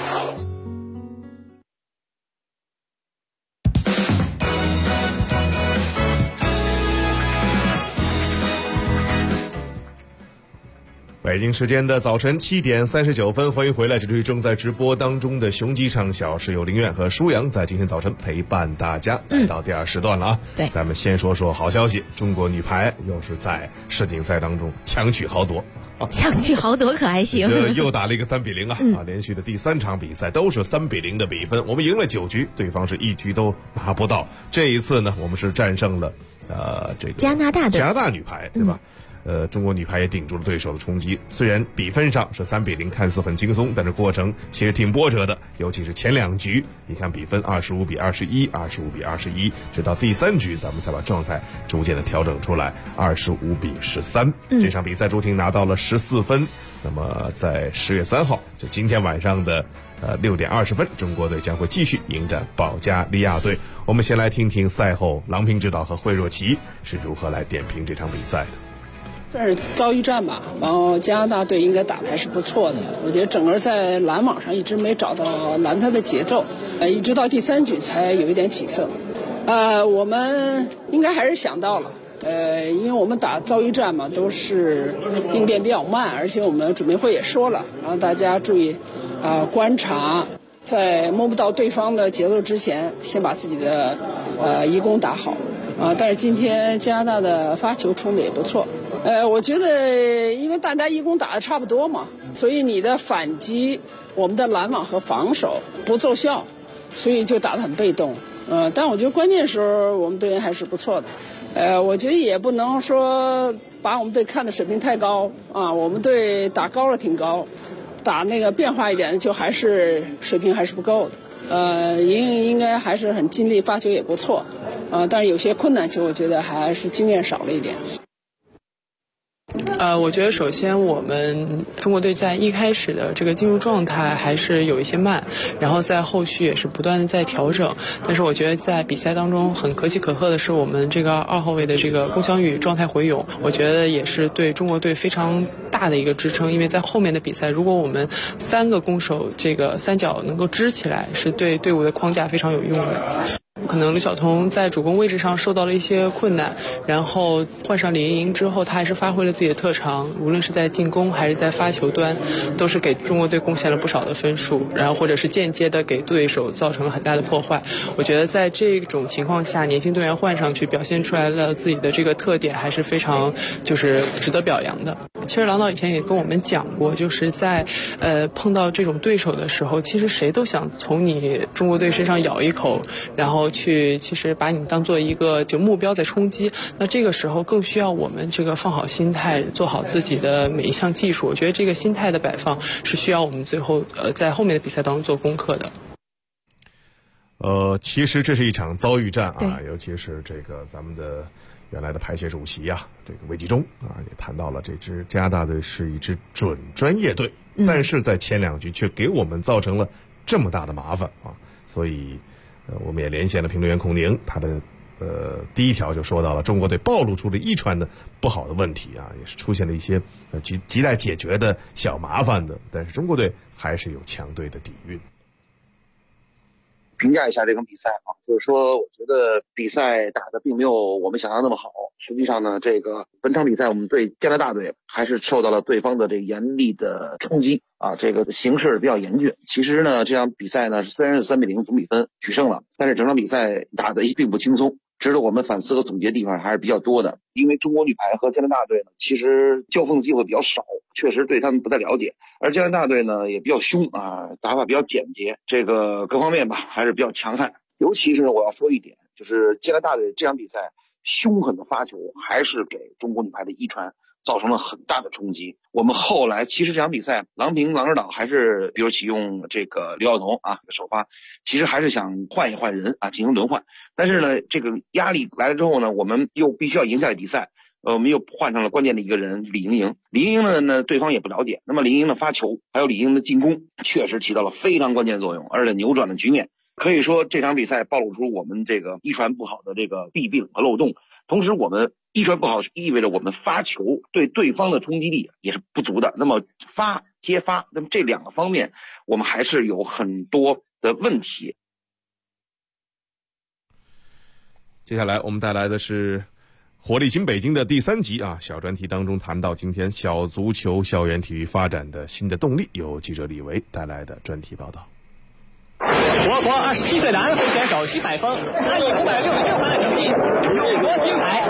北京时间的早晨7点39分，欢迎回来，这是正在直播当中的雄鸡唱晓，是由林苑和舒阳在今天早晨陪伴大家来到第2时段了啊。 对， 咱们先说说好消息，中国女排又是在世锦赛当中强取豪夺。 强取豪夺可还行， 又打了一个3比0啊！连续的第3场比赛都是3比0的比分，我们赢了9局，对方是1局都拿不到。这一次呢，我们是战胜了这个加拿大女排，对吧？中国女排也顶住了对手的冲击，虽然比分上是3比0，看似很轻松，但是过程其实挺波折的，尤其是前2局，你看比分25比21、25比21，直到第3局咱们才把状态逐渐的调整出来，25比13。这场比赛朱婷拿到了14分。那么在10月3号，就今天晚上的6点20分，中国队将会继续迎战保加利亚队。我们先来听听赛后郎平指导和惠若琪是如何来点评这场比赛的。 算是遭遇战吧，然后加拿大队应该打得还是不错的。我觉得整个在拦网上一直没找到拦他的节奏，一直到第3局才有一点起色。我们应该还是想到了，因为我们打遭遇战嘛，都是应变比较慢，而且我们准备会也说了，然后大家注意观察，在摸不到对方的节奏之前，先把自己的移攻打好。但是今天加拿大的发球冲得也不错。我觉得因为大家移攻打得差不多嘛，所以你的反击，我们的拦网和防守不奏效，所以就打得很被动。但我觉得关键时候我们队员还是不错的。我觉得也不能说把我们队看的水平太高啊，我们队打高了挺高，打那个变化一点就还是水平还是不够的。应该还是很尽力，发球也不错。但是有些困难球，我觉得还是经验少了一点。 我觉得首先我们中国队在一开始的这个进入状态还是有一些慢，然后在后续也是不断的在调整。但是我觉得在比赛当中很可喜可贺的是我们这个2号位的这个龚翔宇状态回勇，我觉得也是对中国队非常大的一个支撑。因为在后面的比赛，如果我们3个攻手这个3角能够支起来，是对队伍的框架非常有用的。可能刘晓彤在主攻位置上受到了一些困难，然后换上李盈莹之后，她还是发挥了自己的特长，无论是在进攻还是在发球端，都是给中国队贡献了不少的分数，然后或者是间接的给对手造成了很大的破坏。我觉得在这种情况下，年轻队员换上去表现出来了自己的这个特点，还是非常就是值得表扬的。其实郎导以前也跟我们讲过，就是在碰到这种对手的时候，其实谁都想从你中国队身上咬一口，然后去其实把你当做一个就目标在冲击。那这个时候更需要我们这个放好心态，做好自己的每一项技术。我觉得这个心态的摆放是需要我们最后在后面的比赛当中做功课的。 其实这是一场遭遇战啊，尤其是这个咱们的原来的排协主席啊，这个魏纪中啊，也谈到了这支加拿大队是一支准专业队，但是在前2局却给我们造成了这么大的麻烦啊，所以我们也连线了评论员孔宁，他的第一条就说到了中国队暴露出了一传的不好的问题啊，也是出现了一些亟待解决的小麻烦的，但是中国队还是有强队的底蕴。 评价一下这场比赛啊，就是说我觉得比赛打得并没有我们想象那么好。实际上呢，这个本场比赛我们对加拿大队还是受到了对方的这个严厉的冲击啊，这个形势比较严峻。其实呢，这场比赛呢虽然是3-0总比分取胜了，但是整场比赛打得并不轻松。值得我们反思和总结的地方还是比较多的，因为中国女排和加拿大队呢，其实交锋的机会比较少，确实对他们不太了解。而加拿大队呢也比较凶啊，打法比较简洁，这个各方面吧还是比较强悍。尤其是我要说一点，就是加拿大队这场比赛凶狠的发球，还是给中国女排的一传造成了很大的冲击。我们后来其实这场比赛郎平、郎指导还是比如启用这个刘晓彤啊首发，其实还是想换一换人啊，进行轮换。但是呢，这个压力来了之后呢，我们又必须要赢下比赛，我们又换上了关键的一个人李盈莹。李盈莹呢对方也不了解，那么李盈莹的发球还有李盈莹的进攻确实起到了非常关键作用，而且扭转了局面。可以说这场比赛暴露出我们这个一传不好的这个弊病和漏洞，同时我们一传不好意味着我们发球对对方的冲击力也是不足的，那么接发，那么这2个方面我们还是有很多的问题。 接下来我们带来的是活力新北京的第3集啊，小专题当中谈到今天小足球校园体育发展的新的动力，由记者李维带来的专题报道。 我国27岁的安徽选手徐百峰，他以566分的成绩勇夺金牌。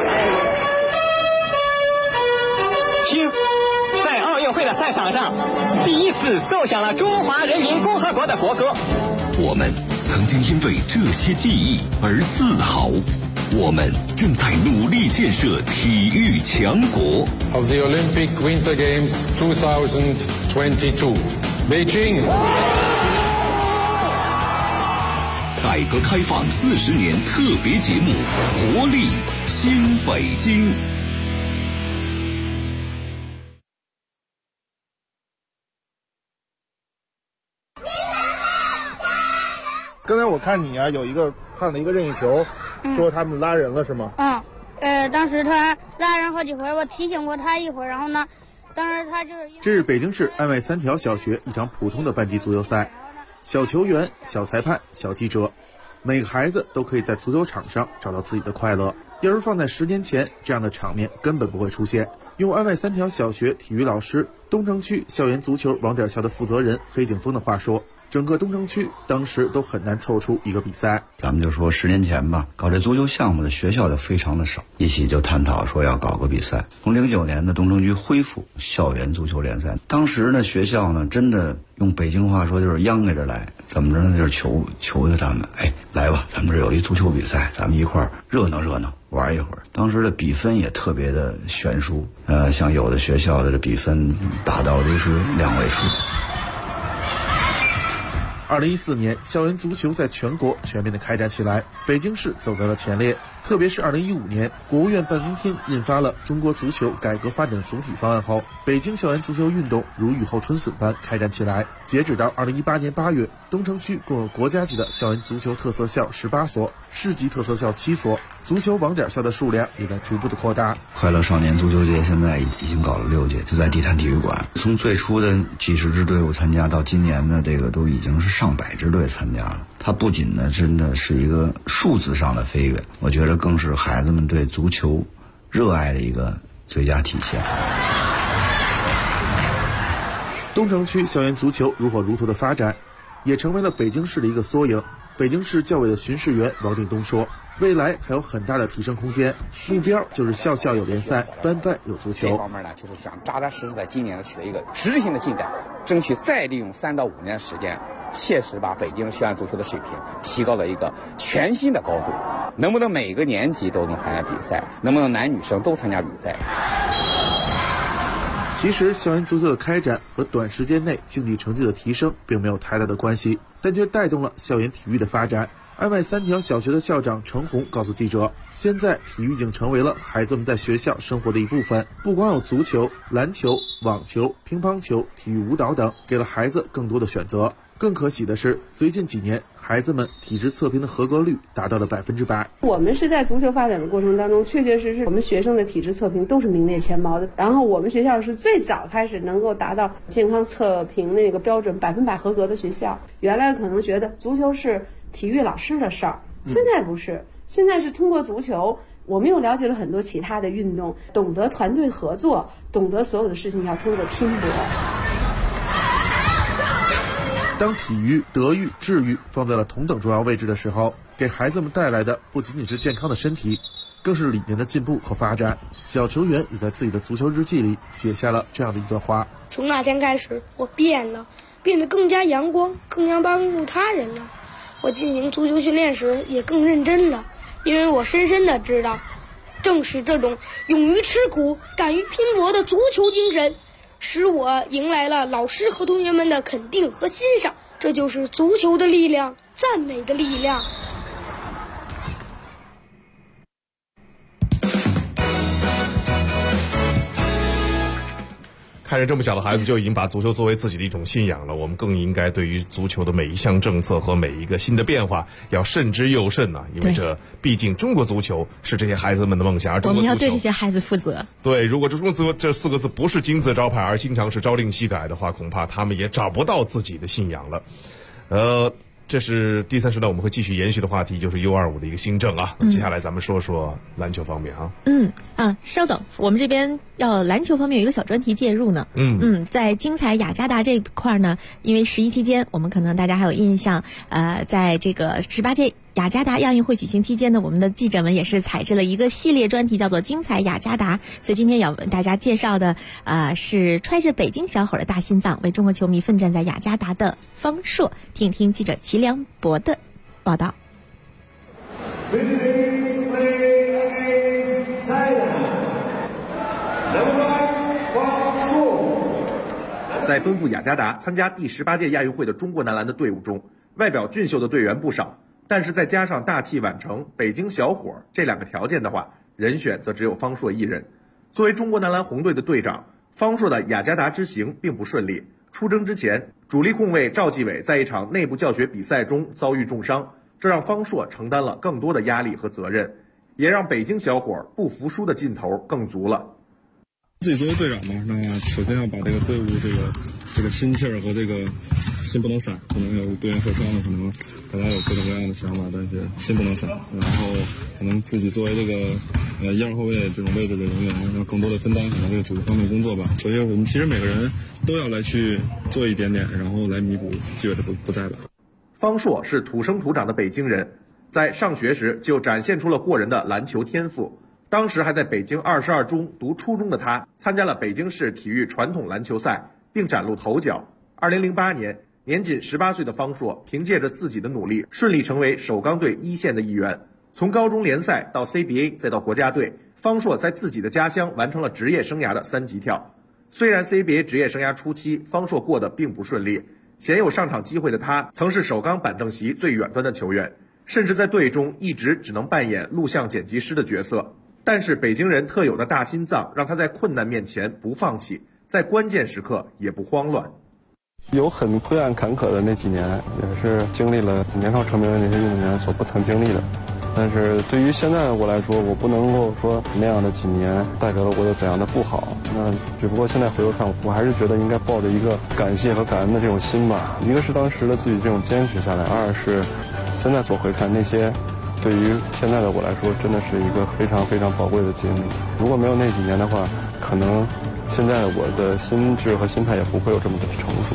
听，在奥运会的赛场上，第一次奏响了中华人民共和国的国歌。 我们曾经因为这些记忆而自豪，我们正在努力建设体育强国。 Of the Olympic Winter Games 2022, Beijing。 改革开放40年特别节目《活力新北京》。 刚才我看你啊，有一个判了一个任意球，说他们拉人了是吗？ 当时他拉人好几回，我提醒过他一回，然后呢，当时他就是。 这是北京市安外3条小学一场普通的班级足球赛，小球员、小裁判、小记者，每个孩子都可以在足球场上找到自己的快乐。要是放在10年前，这样的场面根本不会出现。用安外3条小学体育老师、东城区校园足球网点校的负责人黑景峰的话说，整个东城区当时都很难凑出一个比赛。 咱们就说10年前吧，搞这足球项目的学校就非常的少，一起就探讨说要搞个比赛。从09年的东城区恢复校园足球联赛，当时呢学校呢真的用北京话说就是央给着来，怎么着呢，就是求着咱们，来吧，咱们这有一足球比赛，咱们一块儿热闹热闹玩一会儿。当时的比分也特别的悬殊，像有的学校的这比分达到都是2位数。 2014年，校园足球在全国全面的开展起来，北京市走在了前列。特别是2015年，国务院办公厅印发了《中国足球改革发展总体方案》后，北京校园足球运动如雨后春笋般开展起来。截止到2018年8月，东城区共有国家级的校园足球特色校18所，市级特色校7所，足球网点校的数量也在逐步的扩大。 快乐少年足球节现在已经搞了6届，就在地坛体育馆。从最初的几十支队伍参加，到今年的这个都已经是上百支队参加了。它不仅呢真的是一个数字上的飞跃，我觉得更是孩子们对足球热爱的一个最佳体现。 东城区校园足球如火如荼的发展，也成为了北京市的一个缩影。北京市教委的巡视员王定东说，未来还有很大的提升空间，目标就是校校有联赛，班班有足球。 这方面呢，就是想扎扎实实在今年取得一个实质性的进展，争取再利用3到5年的时间，切实把北京校园足球的水平提高了一个全新的高度。能不能每个年级都能参加比赛？能不能男女生都参加比赛？ 其实校园足球的开展和短时间内竞技成绩的提升并没有太大的关系，但却带动了校园体育的发展。 安外三条小学的校长程红告诉记者，现在体育已经成为了孩子们在学校生活的一部分，不光有足球、篮球、网球、乒乓球、体育舞蹈等，给了孩子更多的选择。更可喜的是，最近几年孩子们体质测评的合格率达到了100%。 我们是在足球发展的过程当中，确确实实我们学生的体质测评都是名列前茅的。然后我们学校是最早开始能够达到健康测评那个标准100%合格的学校。原来可能觉得足球是体育老师的事儿，现在不是，现在是通过足球，我们又了解了很多其他的运动，懂得团队合作，懂得所有的事情要通过拼搏。 当体育、德育、智育放在了同等重要位置的时候，给孩子们带来的不仅仅是健康的身体，更是理念的进步和发展。小球员也在自己的足球日记里写下了这样的一段话： 从那天开始，我变得更加阳光，更加帮助他人了。我进行足球训练时也更认真了，因为我深深的知道，正是这种勇于吃苦、敢于拼搏的足球精神，使我迎来了老师和同学们的肯定和欣赏。这就是足球的力量，赞美的力量。 看着这么小的孩子就已经把足球作为自己的一种信仰了，我们更应该对于足球的每一项政策和每一个新的变化要慎之又慎啊！因为这毕竟中国足球是这些孩子们的梦想，而中国足球我们要对这些孩子负责。 对，如果中国足球这4个字不是金字招牌，而经常是朝令夕改的话，恐怕他们也找不到自己的信仰了。这是第3时段我们会继续延续的话题，就是 U25 的一个新政啊。接下来咱们说说篮球方面啊。 稍等，我们这边要篮球方面有一个小专题介入呢。在精彩雅加达这块呢，因为11期间，我们可能大家还有印象，在这个18届雅加达亚运会举行期间呢，我们的记者们也是采制了一个系列专题，叫做精彩雅加达。所以今天要为大家介绍的是揣着北京小伙的大心脏，为中国球迷奋战在雅加达的方硕。听听记者齐良博的报道。 在奔赴雅加达参加第18届亚运会的中国男篮的队伍中，外表俊秀的队员不少，但是再加上大器晚成、北京小伙这2个条件的话，人选则只有方硕一人。作为中国男篮红队的队长，方硕的雅加达之行并不顺利。出征之前，主力控卫赵继伟在一场内部教学比赛中遭遇重伤，这让方硕承担了更多的压力和责任，也让北京小伙不服输的劲头更足了。 自己作为队长嘛，那首先要把这个队伍这个心气儿和这个心不能散，可能有队员受伤了，可能大家有各种各样的想法，但是心不能散。然后可能自己作为这个1、2后卫这种位置的人员，要更多的分担可能这个组织方面工作吧。所以我们其实每个人都要来去做一点点，然后来弥补继伟的不在吧。 方硕是土生土长的北京人，在上学时就展现出了过人的篮球天赋。当时还在北京22中读初中的他，参加了北京市体育传统篮球赛，并崭露头角。2008年，年仅18岁的方硕凭借着自己的努力，顺利成为首钢队一线的一员。从高中联赛到 CBA 再到国家队，方硕在自己的家乡完成了职业生涯的3级跳。虽然 CBA 职业生涯初期方硕过得并不顺利，鲜有上场机会的他曾是首钢板凳席最远端的球员，甚至在队中一直只能扮演录像剪辑师的角色。但是北京人特有的大心脏让他在困难面前不放弃，在关键时刻也不慌乱。 有很灰暗坎坷的那几年，也是经历了年少成名的那些运动员所不曾经历的。但是对于现在的我来说，我不能够说那样的几年代表了我有怎样的不好。那只不过现在回头看，我还是觉得应该抱着一个感谢和感恩的这种心吧。一个是当时的自己这种坚持下来，二是现在走回看那些对于现在的我来说，真的是一个非常非常宝贵的经历。如果没有那几年的话，可能现在我的心智和心态也不会有这么的成熟。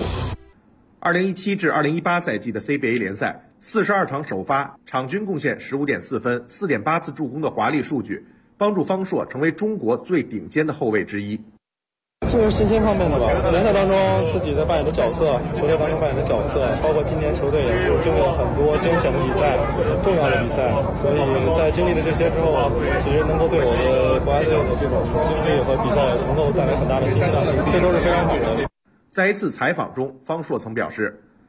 2017至2018赛季的 CBA 联赛，42场首发，场均贡献15.4分、4.8次助攻的华丽数据，帮助方硕成为中国最顶尖的后卫之一。 就是信心方面的吧，联赛当中自己的扮演的角色，球队当中扮演的角色，包括今年球队也是经历了很多惊险的比赛、重要的比赛，所以在经历了这些之后，其实能够对我的国家队的这种经历和比赛能够带来很大的信心，这都是非常好的。 在一次采访中，方硕曾表示，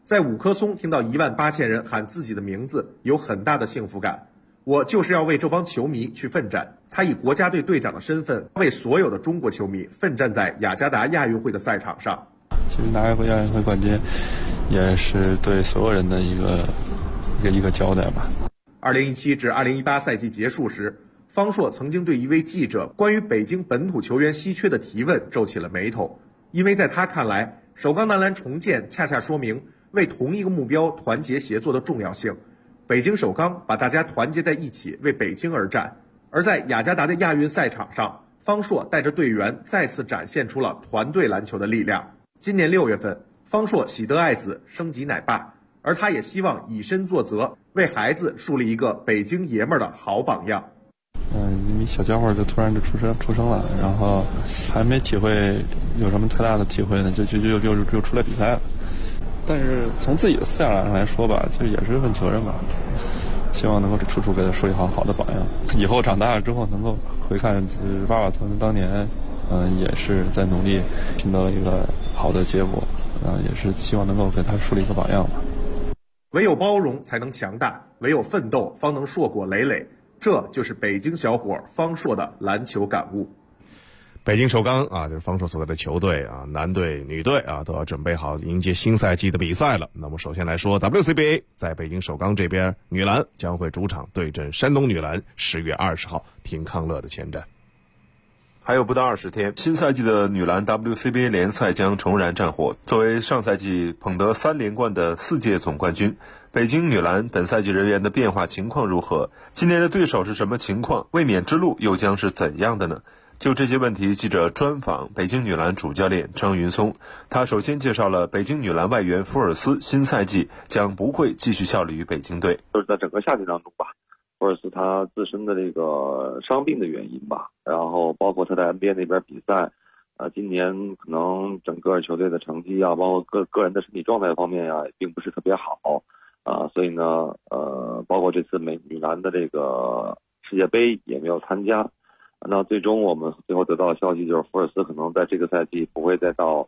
在五棵松听到18000人喊自己的名字，有很大的幸福感。我就是要为这帮球迷去奋战。他以国家队队长的身份，为所有的中国球迷奋战在雅加达亚运会的赛场上。 其实拿一个亚运会冠军，也是对所有人的一个交代吧。 2017至2018赛季结束时，方硕曾经对一位记者关于北京本土球员稀缺的提问皱起了眉头，因为在他看来，首钢男篮重建恰恰说明为同一个目标团结协作的重要性。北京首钢把大家团结在一起，为北京而战。而在雅加达的亚运赛场上，方硕带着队员再次展现出了团队篮球的力量。今年6月份，方硕喜得爱子，升级奶爸，而他也希望以身作则，为孩子树立一个北京爷们儿的好榜样。 一小家伙就突然就出生了，然后还没体会有什么太大的体会呢，就出来比赛了。但是从自己的思想上来说吧，就也是份责任吧，希望能够处处给他树立好的榜样。以后长大了之后能够回看爸爸当年，也是在努力拼得了一个好的结果，也是希望能够给他树立一个榜样吧。 唯有包容才能强大，唯有奋斗方能硕果累累。这就是北京小伙方硕的篮球感悟。 北京首钢啊，就是方硕所在的球队啊，男队、女队啊，都要准备好迎接新赛季的比赛了。那么首先来说 WCBA， 在北京首钢这边，女篮将会主场对阵山东女篮，10月20号挺康乐的前站。 还有不到20天，新赛季的女篮 WCBA 联赛将重燃战火。作为上赛季捧得3连冠的4届总冠军，北京女篮本赛季人员的变化情况如何？今年的对手是什么情况？卫冕之路又将是怎样的呢？就这些问题，记者专访北京女篮主教练张云松。他首先介绍了北京女篮外援福尔斯新赛季将不会继续效力于北京队。 就是在整个夏天当中吧，福尔斯他自身的这个伤病的原因吧，然后包括他在 NBA 那边比赛，今年可能整个球队的成绩啊，包括个人的身体状态方面呀，并不是特别好所以呢，包括这次女篮的这个世界杯也没有参加。那最终我们最后得到的消息就是福尔斯可能在这个赛季不会再到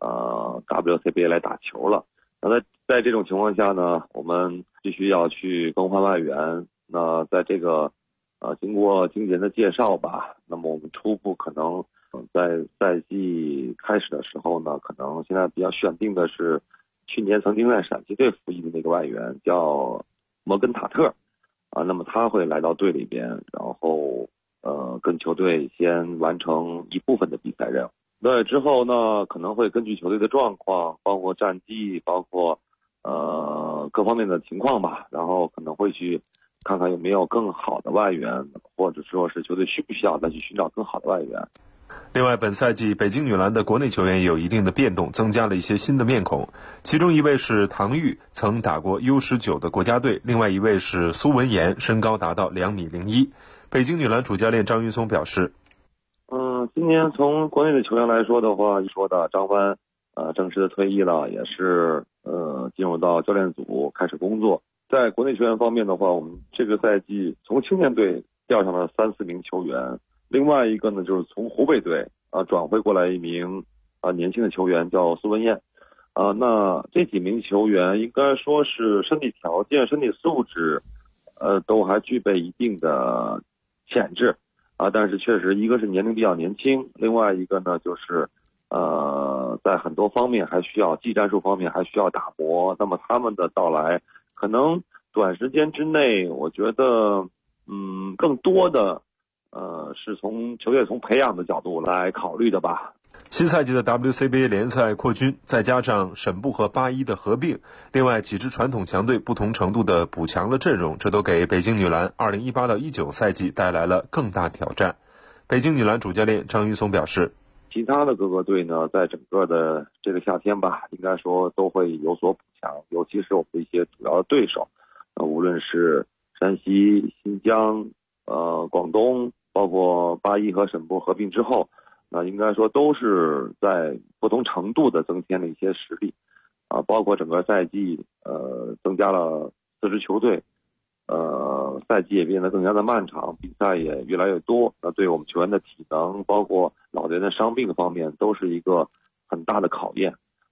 WCBA 来打球了。那在这种情况下呢，我们必须要去更换外援。那在这个经过经纪人的介绍吧，那么我们初步可能在赛季开始的时候呢，可能现在比较选定的是去年曾经在陕西队服役的那个外援叫摩根塔特那么他会来到队里边，然后跟球队先完成一部分的比赛任务。对，之后呢可能会根据球队的状况，包括战绩，包括各方面的情况吧，然后可能会去看看有没有更好的外援，或者说是球队需不需要再去寻找更好的外援。 另外，本赛季北京女篮的国内球员也有一定的变动，增加了一些新的面孔。其中一位是唐钰，曾打过 U19 的国家队；另外一位是苏文妍，身高达到2.01米。北京女篮主教练张云松表示： 今年从国内的球员来说的话，说的张帆正式的退役了，也是进入到教练组开始工作。在国内球员方面的话，我们这个赛季从青年队调上了3-4名球员，另外一个呢就是从湖北队转回过来一名年轻的球员叫苏文燕那这几名球员应该说是身体条件、身体素质都还具备一定的潜质但是确实一个是年龄比较年轻，另外一个呢就是在很多方面还需要技战术方面还需要打磨。那么他们的到来可能短时间之内，我觉得更多的是从球队从培养的角度来考虑的吧。 新赛季的 WCBA 联赛扩军，再加上沈部和8-1的合并，另外几支传统强队不同程度的补强了阵容，这都给北京女篮2018到19赛季带来了更大挑战。北京女篮主教练张云松表示， 其他的各个队呢，在整个的这个夏天吧，应该说都会有所补强，尤其是我们的一些主要的对手，无论是山西、新疆、广东，包括8-1和沈部合并之后，那应该说都是在不同程度的增添了一些实力包括整个赛季增加了4支球队，赛季也变得更加的漫长，比赛也越来越多。那对我们球员的体能，包括老人的伤病方面，都是一个很大的考验。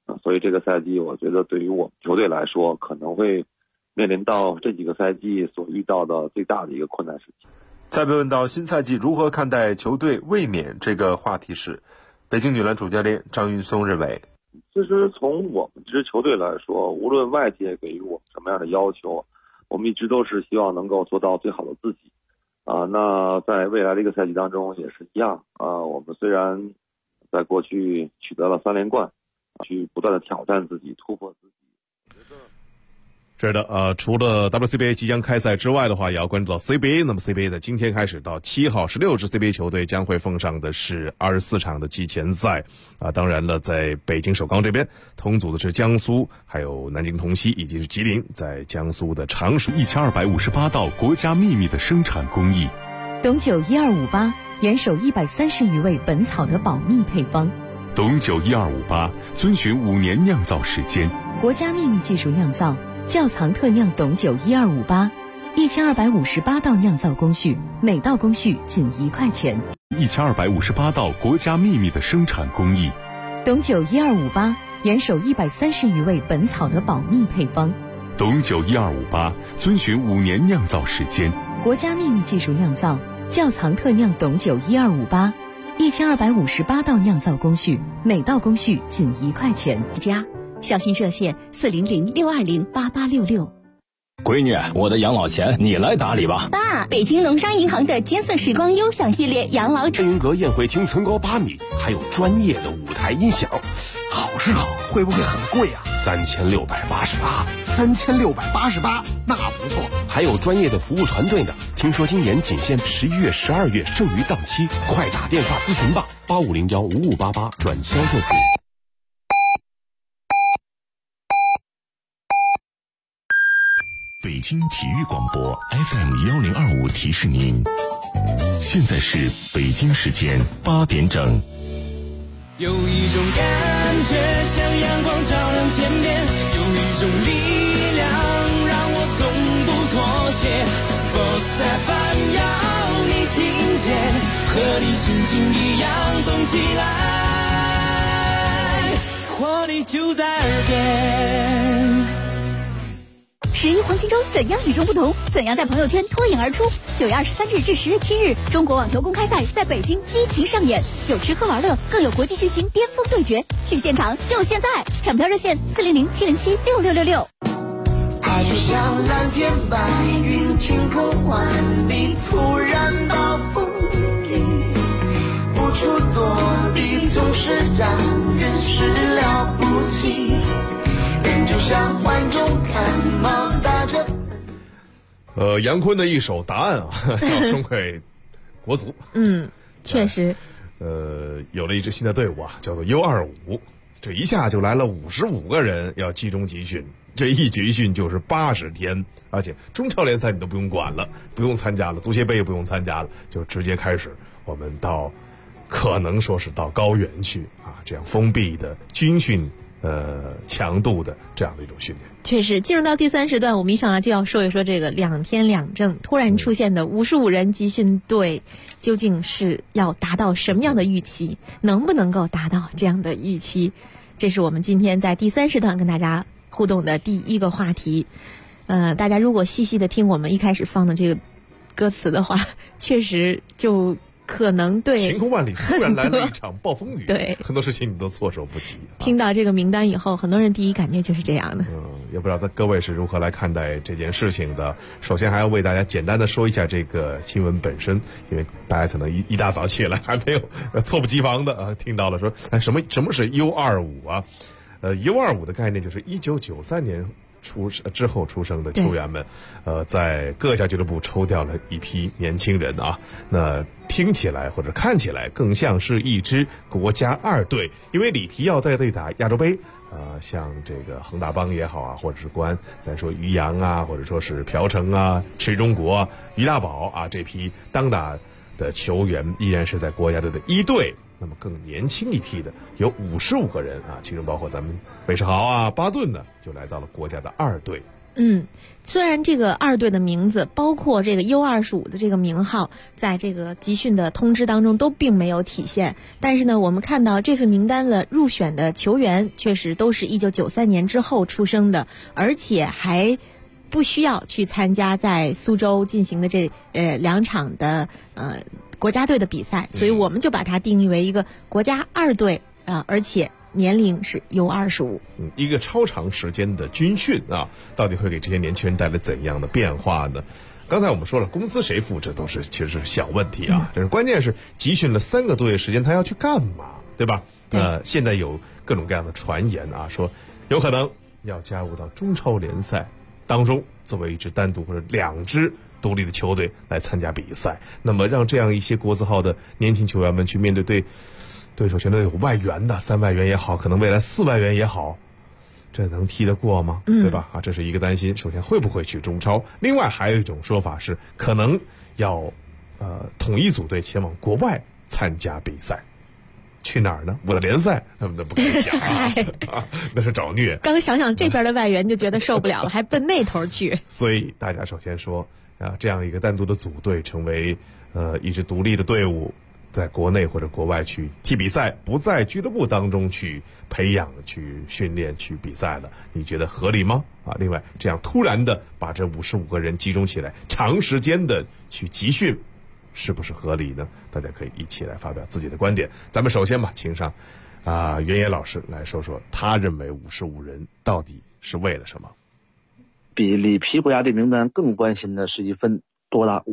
所以这个赛季我觉得对于我们球队来说，可能会面临到这几个赛季所遇到的最大的一个困难时期。 在被问到新赛季如何看待球队卫冕这个话题时，北京女篮主教练张云松认为， 其实从我们这支球队来说，无论外界给予我们什么样的要求，我们一直都是希望能够做到最好的自己。那在未来的一个赛季当中也是一样。我们虽然在过去取得了3连冠，去不断的挑战自己，突破自己。 是的，除了 WCBA 即将开赛之外的话，也要关注到 CBA。那么 CBA 的今天开始到7号，16支 CBA 球队将会奉上的是24场的季前赛。当然了，在北京首钢这边，同组的是江苏，还有南京同曦以及是吉林，在江苏的常熟。 1258道国家秘密的生产工艺。 董酒1258严守130余味本草的保密配方。 董酒1258遵循5年酿造时间， 国家秘密技术酿造，窖藏特酿董酒1258，1258道酿造工序，每道工序仅1块钱。 1258道国家秘密的生产工艺。 董酒1258严守130余味本草的保密配方。 董酒1258遵循5年酿造时间， 国家秘密技术酿造，窖藏特酿董酒1258，1258道酿造工序，每道工序仅1块钱。 校信热线400-620-8866。 闺女，我的养老钱你来打理吧。 爸，北京农商银行的金色时光优享系列养老天云阁宴会厅层高8米，还有专业的舞台音响。 好是好，会不会很贵啊 ？3688， 那不错。 还有专业的服务团队呢。听说今年仅限11月、12月剩余档期，快打电话咨询吧，85015588转销售部。 北京体育广播 FM1025提示您，现在是北京时间8点整。 有一种感觉像阳光照亮天边，有一种力量让我从不妥协。Sports FM 要你听见，和你心情一样动起来，活力就在耳边。 11黄金周怎样与众不同？怎样在朋友圈脱颖而出？9月23日至10月7日，中国网球公开赛在北京激情上演，有吃喝玩乐，更有国际巨星巅峰对决。去现场就现在！抢票热线400-707-6666。 爱就像蓝天白云，晴空万里，突然暴风雨，无处躲避，总是让人始料不及。人就像患中感冒，打着。 杨坤的一首答案啊，要送给国足。 确实。 有了一支新的队伍啊，叫做 U25，这一下就来了55个人要集中集训，这一集训就是80天，而且中超联赛你都不用管了，不用参加了，足协杯也不用参加了，就直接开始我们到可能说是到高原去啊，这样封闭的军训。强度的这样的一种训练， 确实进入到第3时段，我们一上来就要说一说这个2天2正突然出现的55人集训队，究竟是要达到什么样的预期，能不能够达到这样的预期？这是我们今天在第3时段跟大家互动的第一个话题。大家如果细细的听我们一开始放的这个歌词的话，确实就可能对晴空万里突然来了一场暴风雨， 对很多事情你都措手不及。 听到这个名单以后，很多人第一感觉就是这样的。 也不知道各位是如何来看待这件事情的。首先还要为大家简单的说一下这个新闻本身，因为大家可能一大早起来还没有猝不及防的听到了说什么是 U25 啊？U25 的概念就是1993年之后出生的球员们，在各家俱乐部抽调了一批年轻人啊，那听起来或者看起来更像是一支国家2队，因为里皮要带队打亚洲杯，像这个恒大帮也好啊，或者是国安，再说于洋啊，或者说是朴成啊、赤中国啊、于大宝啊，这批当打的球员依然是在国家队的1队。那么更年轻一批的有55个人啊，其中包括咱们韦世豪啊、巴顿呢，就来到了国家的2队。 虽然这个二队的名字，包括这个 U25的这个名号，在这个集训的通知当中都并没有体现，但是呢，我们看到这份名单的入选的球员确实都是1993年之后出生的，而且还不需要去参加在苏州进行的这2场的国家队的比赛，所以我们就把它定义为一个国家二队而且年龄是 U25。 一个超长时间的军训啊，到底会给这些年轻人带来怎样的变化呢？刚才我们说了，工资谁付，这都是其实是小问题啊。但是关键是集训了3个多月时间，他要去干嘛，对吧？现在有各种各样的传言啊，说有可能要加入到中超联赛当中，作为一支单独或者2支独立的球队来参加比赛。那么让这样一些国字号的年轻球员们去面对对手全都有外援的，3外援也好，可能未来4外援也好，这能踢得过吗？对吧？这是一个担心。首先会不会去中超？另外还有一种说法是，可能要统一组队前往国外参加比赛。去哪儿呢？我的联赛，他们都不敢想那是找虐。 刚想想这边的外援就觉得受不了了，还奔那头去。 所以大家首先说这样一个单独的组队成为一支独立的队伍，在国内或者国外去踢比赛，不在俱乐部当中去培养、去训练、去比赛的，你觉得合理吗？另外，这样突然的把这55个人集中起来，长时间的去集训，是不是合理呢？大家可以一起来发表自己的观点。咱们首先吧，请上袁野老师来说说，他认为55人到底是为了什么？ 比里皮国家队名单更关心的是一份多达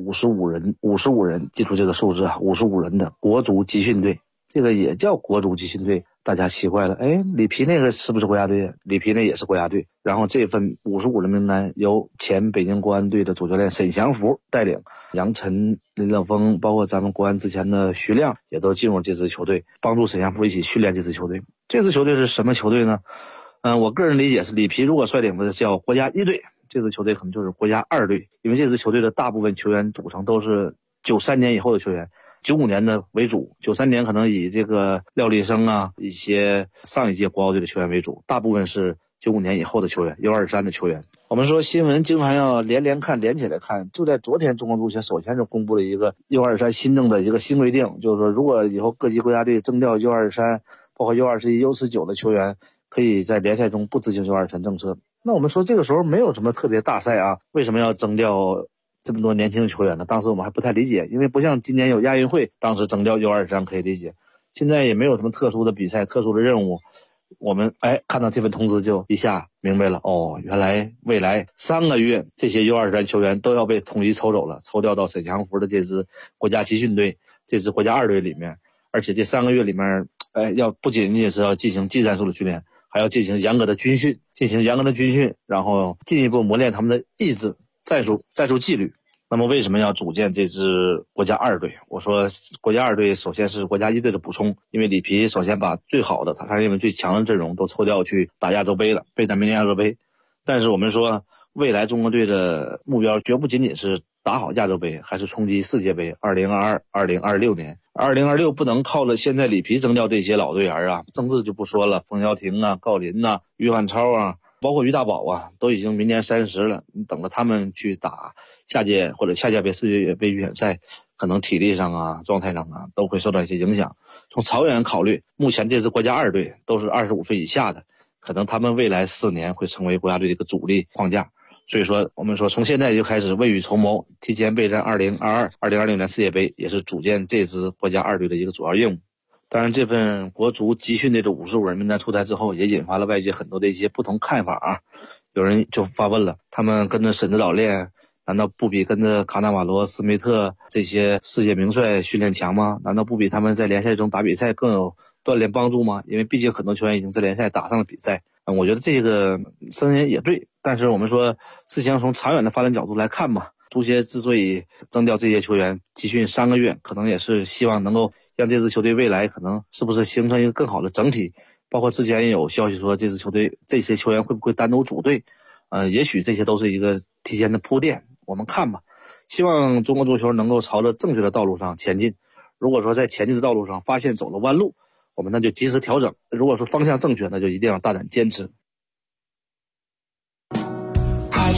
55人，记住这个数字55人的国足集训队，这个也叫国足集训队。大家奇怪了，里皮那个是不是国家队？里皮那也是国家队。然后这份55人名单由前北京国安队的主教练沈祥福带领，杨晨、林乐峰，包括咱们国安之前的徐亮也都进入这支球队，帮助沈祥福一起训练这支球队。这支球队是什么球队呢？我个人理解是里皮如果率领的叫国家一队，这支球队可能就是国家二队，因为这支球队的大部分球员组成都是93年以后的球员，95年的为主，93年可能以这个廖立生一些上一届国奥队的球员为主，大部分是95年以后的球员，U23的球员。我们说新闻经常要连起来看，就在昨天中国足协首先就公布了一个 U23 新政的一个新规定，就是说如果以后各级国家队征调 U23 包括 U21、U19 的球员，可以在联赛中不执行 U23 政策。那我们说这个时候没有什么特别大赛为什么要征调这么多年轻的球员呢？当时我们还不太理解，因为不像今年有亚运会，当时征调 U23 可以理解，现在也没有什么特殊的比赛、特殊的任务。我们看到这份通知就一下明白了，原来未来3个月这些 U23 球员都要被统一抽走了，抽调到沈祥福的这支国家集训队、这支国家二队里面，而且这3个月里面要不仅仅是要进行技战术的训练，还要进行严格的军训，然后进一步磨练他们的意志、战术纪律。那么为什么要组建这支国家二队？我说国家二队首先是国家一队的补充，因为里皮首先把最好的他认为最强的阵容都抽调去打亚洲杯了，备战明年亚洲杯。但是我们说未来中国队的目标绝不仅仅是打好亚洲杯，还是冲击世界杯2022、2026年。2026不能靠着现在里皮征调这些老队员郑智就不说了，冯潇霆郜林于汉超包括于大宝都已经明年30了，你等着他们去打下届或者下届世界杯预选赛，可能体力上状态上都会受到一些影响。从长远考虑，目前这支国家二队都是25岁以下的，可能他们未来4年会成为国家队的一个主力框架。所以说我们说从现在就开始未雨绸缪，提前备战2022、2026年世界杯，也是组建这支国家二队的一个主要任务。当然这份国足集训队的55人名单出台之后，也引发了外界很多的一些不同看法有人就发问了，他们跟着沈指导练，难道不比跟着卡纳瓦罗、斯梅特这些世界名帅训练强吗？难道不比他们在联赛中打比赛更有锻炼帮助吗？因为毕竟很多球员已经在联赛打上了比赛。我觉得这个声音也对，但是我们说事情从长远的发展角度来看嘛，足协之所以征调这些球员集训3个月，可能也是希望能够让这支球队未来可能是不是形成一个更好的整体。包括之前也有消息说这支球队这些球员会不会单独组队，也许这些都是一个提前的铺垫，我们看吧。希望中国足球能够朝着正确的道路上前进。如果说在前进的道路上发现走了弯路，我们那就及时调整，如果说方向正确，那就一定要大胆坚持。 爱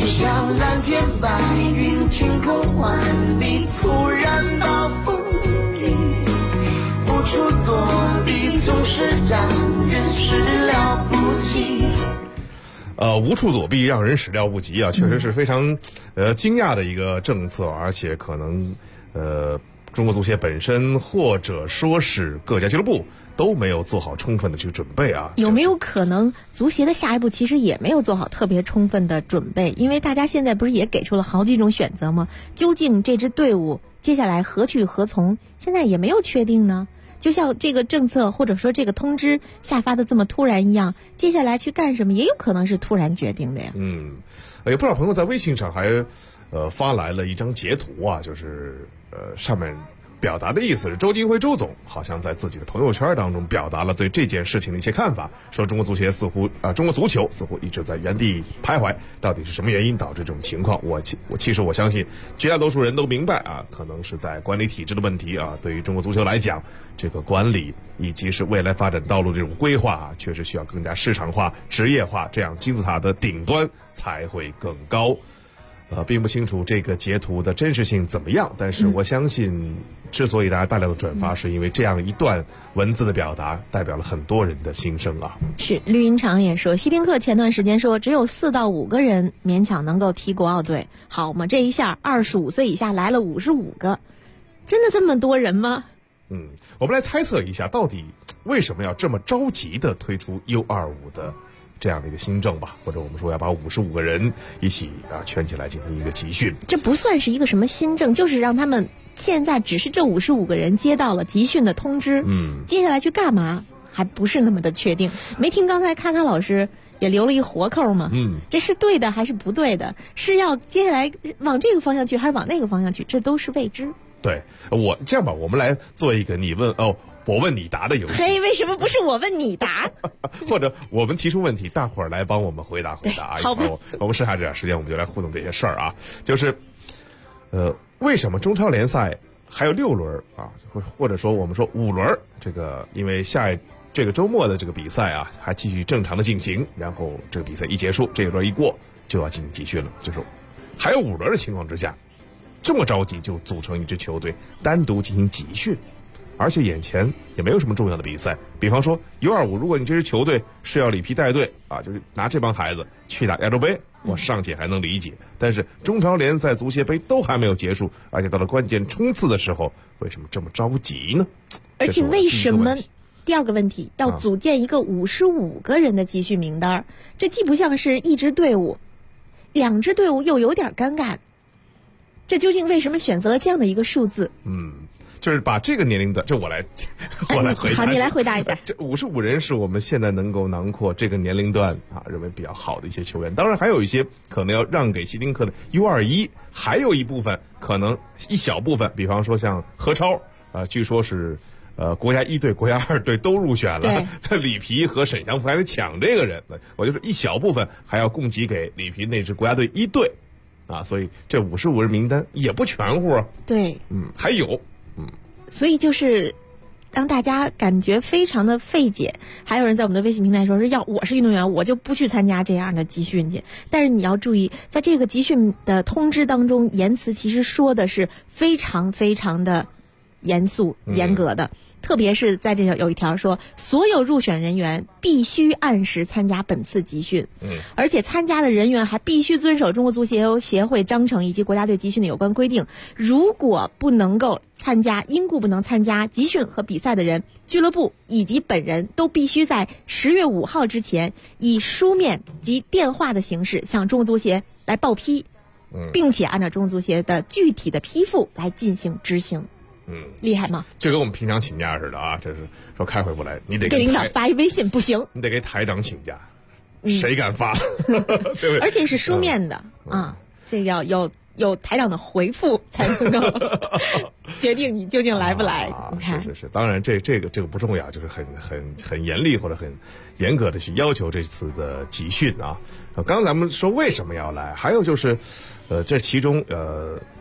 就像蓝天白云晴空万里，突然暴风雨，无处躲避，总是让人始料不及。 无处躲避让人始料不及啊，确实是非常惊讶的一个政策，而且可能中国足协本身或者说是各家俱乐部都没有做好充分的这个准备啊。 有没有可能足协的下一步其实也没有做好特别充分的准备？因为大家现在不是也给出了好几种选择吗？究竟这支队伍接下来何去何从，现在也没有确定呢。就像这个政策或者说这个通知下发的这么突然一样，接下来去干什么也有可能是突然决定的呀。 有不少朋友在微信上还发来了一张截图啊，就是上面表达的意思是周金辉周总好像在自己的朋友圈当中表达了对这件事情的一些看法，说中国足球似乎一直在原地徘徊，到底是什么原因导致这种情况？其实我相信绝大多数人都明白啊，可能是在管理体制的问题啊。对于中国足球来讲，这个管理以及是未来发展道路这种规划啊，确实需要更加市场化、职业化，这样金字塔的顶端才会更高。并不清楚这个截图的真实性怎么样，但是我相信之所以大家大量的转发，是因为这样一段文字的表达代表了很多人的心声啊。 是，绿茵场也说，希丁克前段时间说只有4到5个人勉强能够踢国奥队，好嘛，这一下25岁以下来了55个，真的这么多人吗？ 我们来猜测一下，到底为什么要这么着急的推出 U25 的这样的一个新政吧，或者我们说要把55个人一起圈起来进行一个集训。 这不算是一个什么新政，就是让他们现在只是这55个人接到了集训的通知，接下来去干嘛还不是那么的确定。没听刚才咔咔老师也留了一活扣吗？这是对的还是不对的？是要接下来往这个方向去还是往那个方向去？这都是未知。 对，我这样吧，我们来做一个你问我问你答的游戏。 嘿，为什么不是我问你答？ 或者我们提出问题，大伙儿来帮我们回答啊！ 好吧， 我们剩下这点时间，我们就来互动这些事儿啊。就是，为什么中超联赛还有6轮啊？或者说我们说5轮？这个因为这个周末的这个比赛啊，还继续正常的进行，然后这个比赛一结束，这一轮一过就要进行集训了。就是还有5轮的情况之下，这么着急就组成一支球队单独进行集训。而且眼前也没有什么重要的比赛，比方说 U25， 如果你这支球队是要里皮带队啊，就是拿这帮孩子去打亚洲杯，我尚且还能理解。但是中超联赛、足协杯都还没有结束，而且到了关键冲刺的时候，为什么这么着急呢？ 而且为什么第二个问题要组建一个55个人的集训名单？这既不像是一支队伍，2支队伍又有点尴尬。这究竟为什么选择了这样的一个数字？ 就是把这个年龄段，这我来回答。 好，你来回答一下。 这55人是我们现在能够囊括这个年龄段认为比较好的一些球员。当然还有一些可能要让给希丁克的 U21， 还有一部分可能一小部分，比方说像何超据说是国家1队、国家2队都入选了，里皮和沈祥福还得抢这个人。我就是一小部分还要供给给里皮那支国家队1队所以这55人名单也不全乎啊。 对， 还有。 所以就是让大家感觉非常的费解。还有人在我们的微信平台说我是运动员，我就不去参加这样的集训去。但是你要注意，在这个集训的通知当中，言辞其实说的是非常非常的严肃严格的。特别是在这有一条说，所有入选人员必须按时参加本次集训，而且参加的人员还必须遵守中国足球协会章程以及国家队集训的有关规定。如果不能够参加，因故不能参加集训和比赛的人，俱乐部以及本人都必须在10月5号之前以书面及电话的形式向中国足协来报批，并且按照中国足协的具体的批复来进行执行。厉害吗？ 就跟我们平常请假似的啊，这是说开会不来，你得给领导发一微信不行， 你得给台长请假，谁敢发？对， 而且是书面的这要有台长的回复才能够决定你究竟来不来。 是，当然这个不重要，就是很严厉或者很严格的去要求这次的集训啊。刚才咱们说为什么要来，还有就是这其中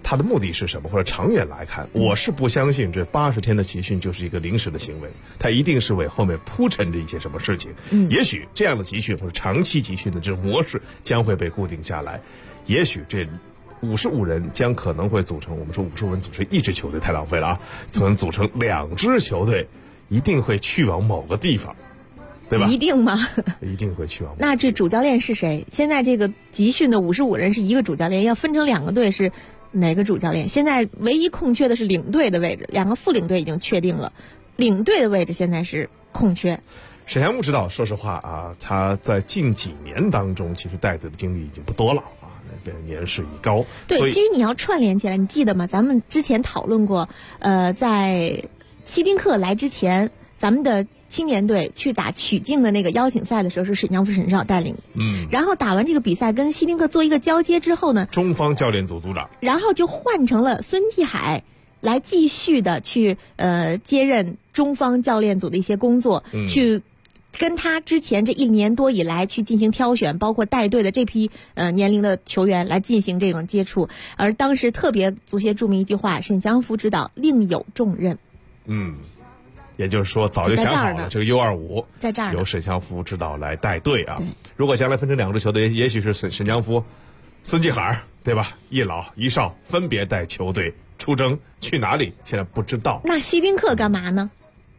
他的目的是什么，或者长远来看，我是不相信这80天的集训就是一个临时的行为，他一定是为后面铺陈着一些什么事情。也许这样的集训或者长期集训的这种模式将会被固定下来，也许这55人将可能会组成，我们说55人组成一支球队太浪费了啊，组成2支球队，一定会去往某个地方，对吧？ 一定吗？ 一定会去往某个地方。 那这主教练是谁？现在这个集训的55人是一个主教练，要分成2个队是哪个主教练？现在唯一空缺的是领队的位置，2个副领队已经确定了，领队的位置现在是空缺。 沈祥木指导，说实话啊，他在近几年当中其实带队的经历已经不多了啊，年事已高。 对，其实你要串联起来，你记得吗？咱们之前讨论过，在希丁克来之前，咱们的青年队去打曲靖的那个邀请赛的时候，是沈祥福沈少带领。然后打完这个比赛，跟希丁克做一个交接之后呢， 中方教练组组长， 然后就换成了孙继海来继续的去接任中方教练组的一些工作，去跟他之前这1年多以来去进行挑选，包括带队的这批年龄的球员来进行这种接触。而当时特别足协注明一句话：沈祥福指导另有重任。 也就是说早就想好了，这个 U25 在这儿由沈祥福指导来带队啊。如果将来分成2支球队，也许是沈祥福、孙继海，对吧？一老一少分别带球队出征，去哪里现在不知道。 那希丁克干嘛呢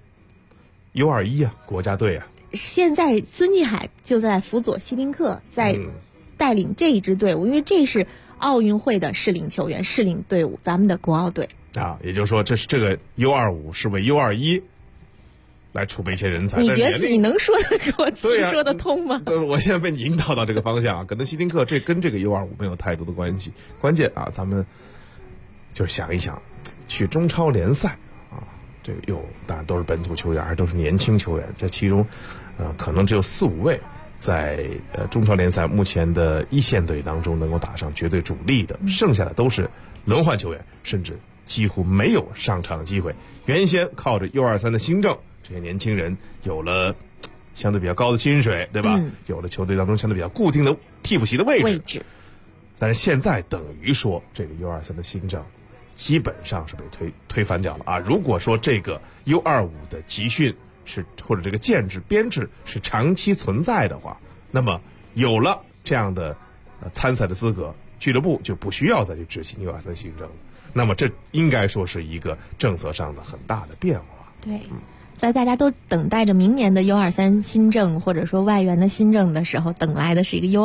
？U21 啊，国家队啊。 现在孙继海就在辅佐希丁克，在带领这一支队伍，因为这是奥运会的适龄球员、适龄队伍，咱们的国奥队啊。也就是说，这个 U25是为 U21 来储备一些人才。 你觉得自己能说得过去、说得通吗？ 我现在被你引导到这个方向啊，可能希丁克这跟这个 U25 没有太多的关系。关键啊，咱们就是想一想，去中超联赛啊，这个当然都是本土球员，还都是年轻球员，这其中可能只有4-5位在中超联赛目前的一线队当中能够打上绝对主力的，剩下的都是轮换球员，甚至几乎没有上场的机会。原先靠着 U23 的新政，这些年轻人有了相对比较高的薪水，对吧？有了球队当中相对比较固定的替补席的位置。但是现在等于说这个 U23 的新政基本上是被推翻掉了啊！如果说这个 U25 的集训或者这个建制编制是长期存在的话，那么有了这样的参赛的资格，俱乐部就不需要再去执行 U23 新政了。那么这应该说是一个政策上的很大的变化。 对，在大家都等待着明年的 U23 新政或者说外援的新政的时候，等来的是一个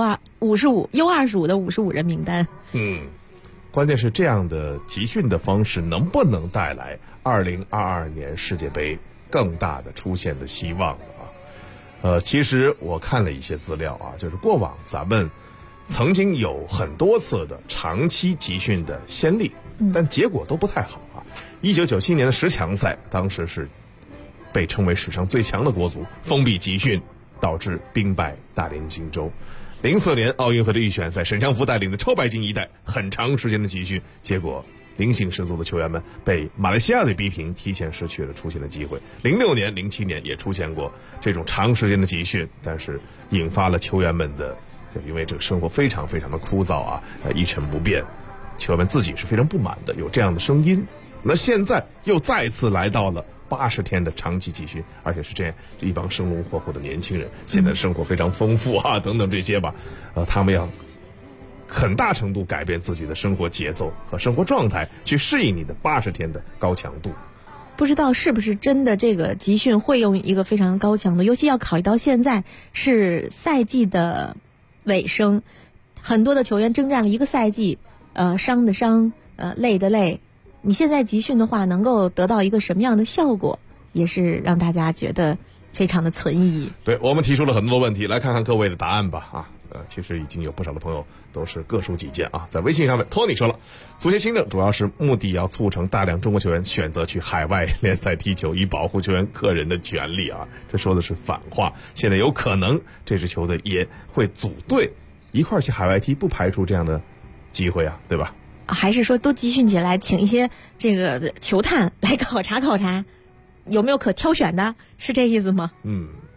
U25 的55人名单。 关键是这样的集训的方式能不能带来2022年世界杯更大的出现的希望啊？其实我看了一些资料啊，就是过往咱们曾经有很多次的长期集训的先例，但结果都不太好啊。1997年的10强赛，当时是被称为史上最强的国足封闭集训，导致兵败大连锦州。04年奥运会的预选赛，沈祥福带领的超白金一代很长时间的集训，结果灵性十足的球员们被马来西亚队逼平，提前失去了出线的机会。06年、07年也出现过这种长时间的集训，但是引发了球员们的，就因为这个生活非常非常的枯燥啊，一成不变，球员们自己是非常不满的，有这样的声音。那现在又再次来到了80天的长期集训，而且是这样一帮生龙活虎的年轻人，现在生活非常丰富啊，等等这些吧，他们要很大程度改变自己的生活节奏和生活状态，去适应你的80天的高强度。 不知道是不是真的这个集训会用一个非常高强度，尤其要考虑到现在是赛季的尾声，很多的球员征战了一个赛季，伤的伤，累的累。你现在集训的话，能够得到一个什么样的效果，也是让大家觉得非常的存疑。 对，我们提出了很多问题，来看看各位的答案吧。其实已经有不少的朋友都是各抒己见啊。在微信上面，托尼说了，足协新政主要是目的要促成大量中国球员选择去海外联赛踢球，以保护球员个人的权利啊。这说的是反话。现在有可能这支球队也会组队一块去海外踢，不排除这样的机会啊，对吧？ 还是说都集训起来，请一些这个球探来考察考察，有没有可挑选的？是这意思吗？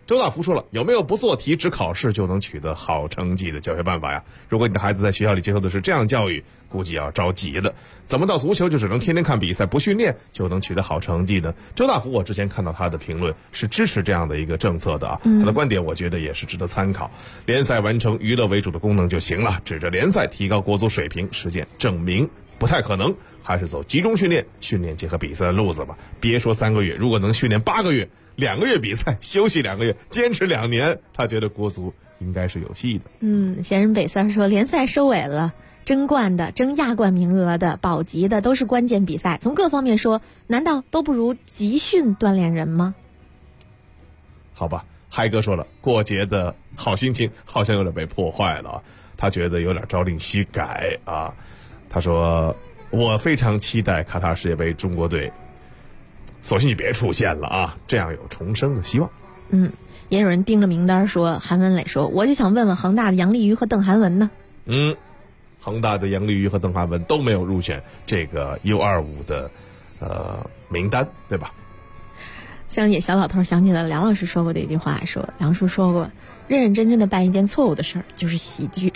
周大福说了，有没有不做题只考试就能取得好成绩的教学办法呀？如果你的孩子在学校里接受的是这样教育，估计要着急了。怎么到足球就只能天天看比赛，不训练就能取得好成绩呢？周大福我之前看到他的评论是支持这样的一个政策的啊，他的观点我觉得也是值得参考。联赛完成娱乐为主的功能就行了，指着联赛提高国足水平，实践证明不太可能，还是走集中训练，训练结合比赛的路子吧。别说3个月，如果能训练8个月，2个月比赛，休息2个月，坚持2年，他觉得国足应该是有戏的。 闲人北三说，联赛收尾了，争冠的、争亚冠名额的、保级的都是关键比赛，从各方面说，难道都不如集训锻炼人吗？ 好吧，嗨哥说了，过节的好心情好像有点被破坏了，他觉得有点朝令夕改啊。他说，我非常期待卡塔尔世界杯中国队索性你别出现了啊，这样有重生的希望。 也有人盯着名单说，韩文磊说，我就想问问恒大的杨丽瑜和邓涵文呢？ 恒大的杨丽瑜和邓涵文都没有入选这个 U25 的名单，对吧？ 乡野小老头想起了梁老师说过的一句话，说梁叔说过，认认真真的办一件错误的事儿就是喜剧。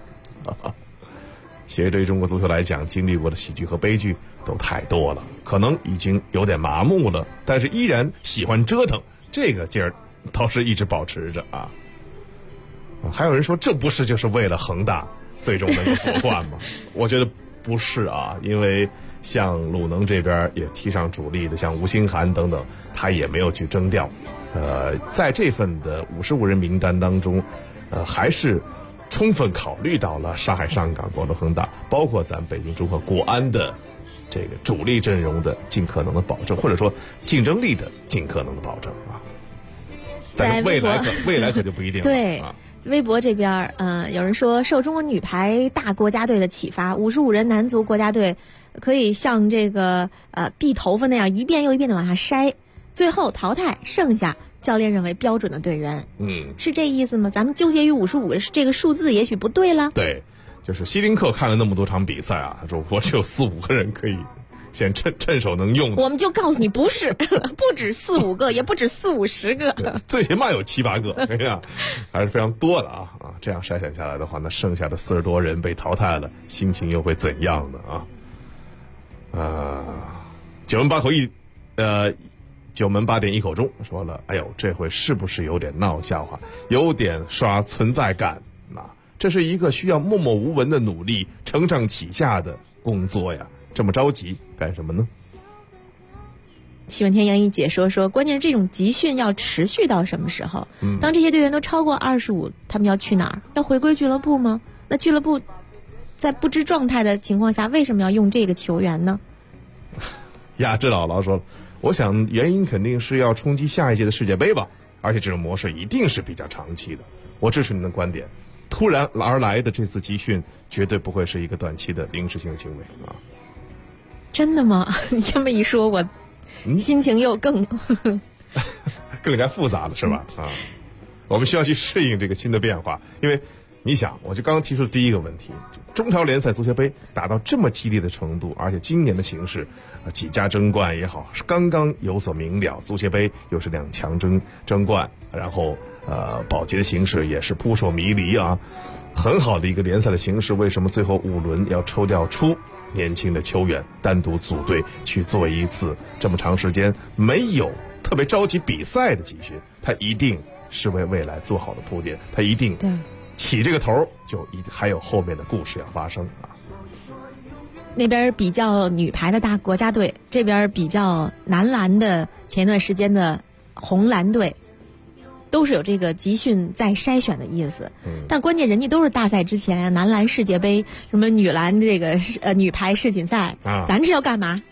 其实对于中国足球来讲，经历过的喜剧和悲剧都太多了，可能已经有点麻木了，但是依然喜欢折腾，这个劲儿倒是一直保持着啊。还有人说，这不是就是为了恒大最终能够夺冠吗？我觉得不是啊，因为像鲁能这边也踢上主力的，像吴兴涵等等，他也没有去征调。在这份的55人名单当中，还是充分考虑到了上海上港、广州恒大，包括咱北京中赫、国安的这个主力阵容的尽可能的保证，或者说竞争力的尽可能的保证啊。但是未来可就不一定了。 对。微博这边，有人说受中国女排大国家队的启发，55人男足国家队可以像这个避头发那样一遍又一遍的往下筛，最后淘汰剩下教练认为标准的队员。是这意思吗？咱们纠结于55个这个数字也许不对了。 对，就是希林克看了那么多场比赛啊，他说我只有4-5个人可以先趁手能用的。 我们就告诉你不是，不止4-5个，也不止40-50个， 最起码有7-8个，哎呀，还是非常多的啊！这样筛选下来的话，那剩下的40多人被淘汰了，心情又会怎样呢？九门八点一口钟说了，哎呦，这回是不是有点闹笑话，有点刷存在感啊？这是一个需要默默无闻的努力承上启下的工作呀。这么着急干什么呢？ 喜闻天杨一解说，关键是这种集训要持续到什么时候？当这些队员都超过25，他们要去哪儿？要回归俱乐部吗？那俱乐部在不知状态的情况下，为什么要用这个球员呢？ 雅致姥姥说，我想原因肯定是要冲击下一届的世界杯吧，而且这种模式一定是比较长期的。我支持您的观点，突然而来的这次集训绝对不会是一个短期的临时性的行为啊。 真的吗？你这么一说，我心情又更加复杂了，是吧？我们需要去适应这个新的变化，因为你想，我就刚刚提出的第一个问题，中超联赛足协杯打到这么激烈的程度，而且今年的形势，几家争冠也好，刚刚有所明了，足协杯又是2强争冠，然后保级的形势也是扑朔迷离啊，很好的一个联赛的形势，为什么最后5轮要抽调出年轻的球员单独组队去做一次这么长时间没有特别着急比赛的集训？他一定是为未来做好的铺垫，他一定起这个头就还有后面的故事要发生啊。 那边比较女排的大国家队，这边比较男篮的前段时间的红蓝队，都是有这个集训再筛选的意思。但关键人家都是大赛之前啊，男篮世界杯，什么女篮这个女排世锦赛，咱是要干嘛？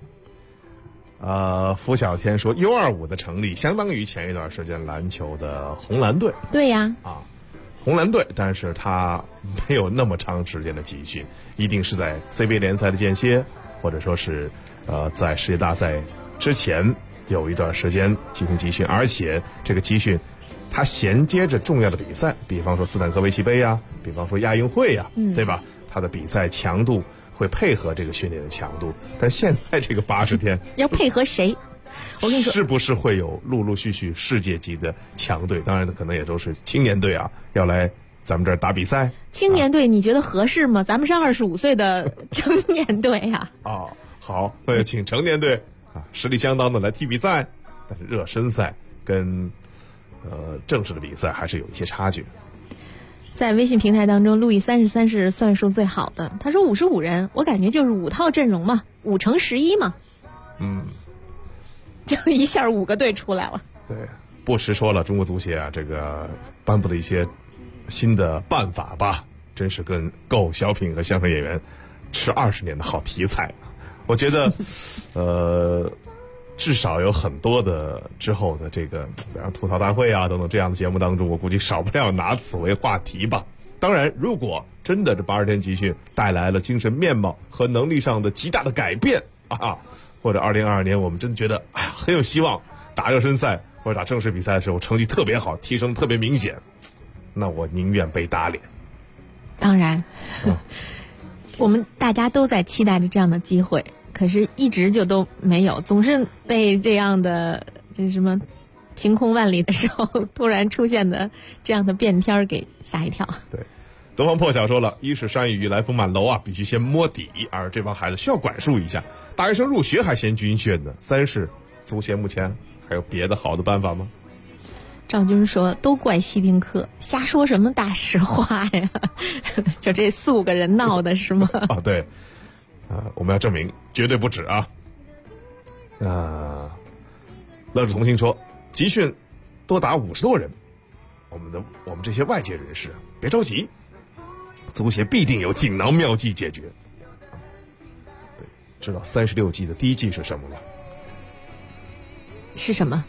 符小天说 U25 的成立相当于前一段时间篮球的红蓝队。 对呀， 红蓝队，但是他没有那么长时间的集训，一定是在 CBA 联赛的间歇，或者说是在世界大赛之前有一段时间进行集训，而且这个集训它衔接着重要的比赛，比方说斯坦科维奇杯呀，比方说亚运会呀，对吧？它的比赛强度会配合这个训练的强度，但现在这个80天要配合谁？ 我跟你说， 是不是会有陆陆续续世界级的强队？当然可能也都是青年队啊，要来咱们这儿打比赛。 青年队你觉得合适吗？咱们是25岁的成年队呀。 哦，好，那就请成年队啊，实力相当的来踢比赛。但是热身赛跟正式的比赛还是有一些差距。 在微信平台当中，路易33是算数最好的。他说55人，我感觉就是5套阵容嘛，5乘11嘛。就一下5个队出来了。 对，不时说了，中国足协啊，这个颁布的一些新的办法吧，真是跟够小品和相声演员吃20年的好题材。我觉得，至少有很多的之后的这个，比方吐槽大会啊等等这样的节目当中，我估计少不了拿此为话题吧。当然，如果真的这80天集训带来了精神面貌和能力上的极大的改变啊，或者2022年我们真觉得很有希望打热身赛或者打正式比赛的时候成绩特别好，提升特别明显，那我宁愿被打脸。 当然，我们大家都在期待着这样的机会。可是一直就都没有，总是被这样的什么晴空万里的时候突然出现的这样的变天给吓一跳。 对，东方破晓说了，一是山雨来风满楼啊，必须先摸底，而这帮孩子需要管束一下，大学生入学还嫌军训呢。3是足协目前还有别的好的办法吗？ 赵军说，都怪希丁克，瞎说什么大实话呀？就这4、5个人闹的是吗？ 啊，对。我们要证明绝对不止啊！乐之同心说，集训多达50多人，我们这些外界人士别着急，足协必定有锦囊妙计解决。对，知道36计的第一计是什么吗？ 是什么？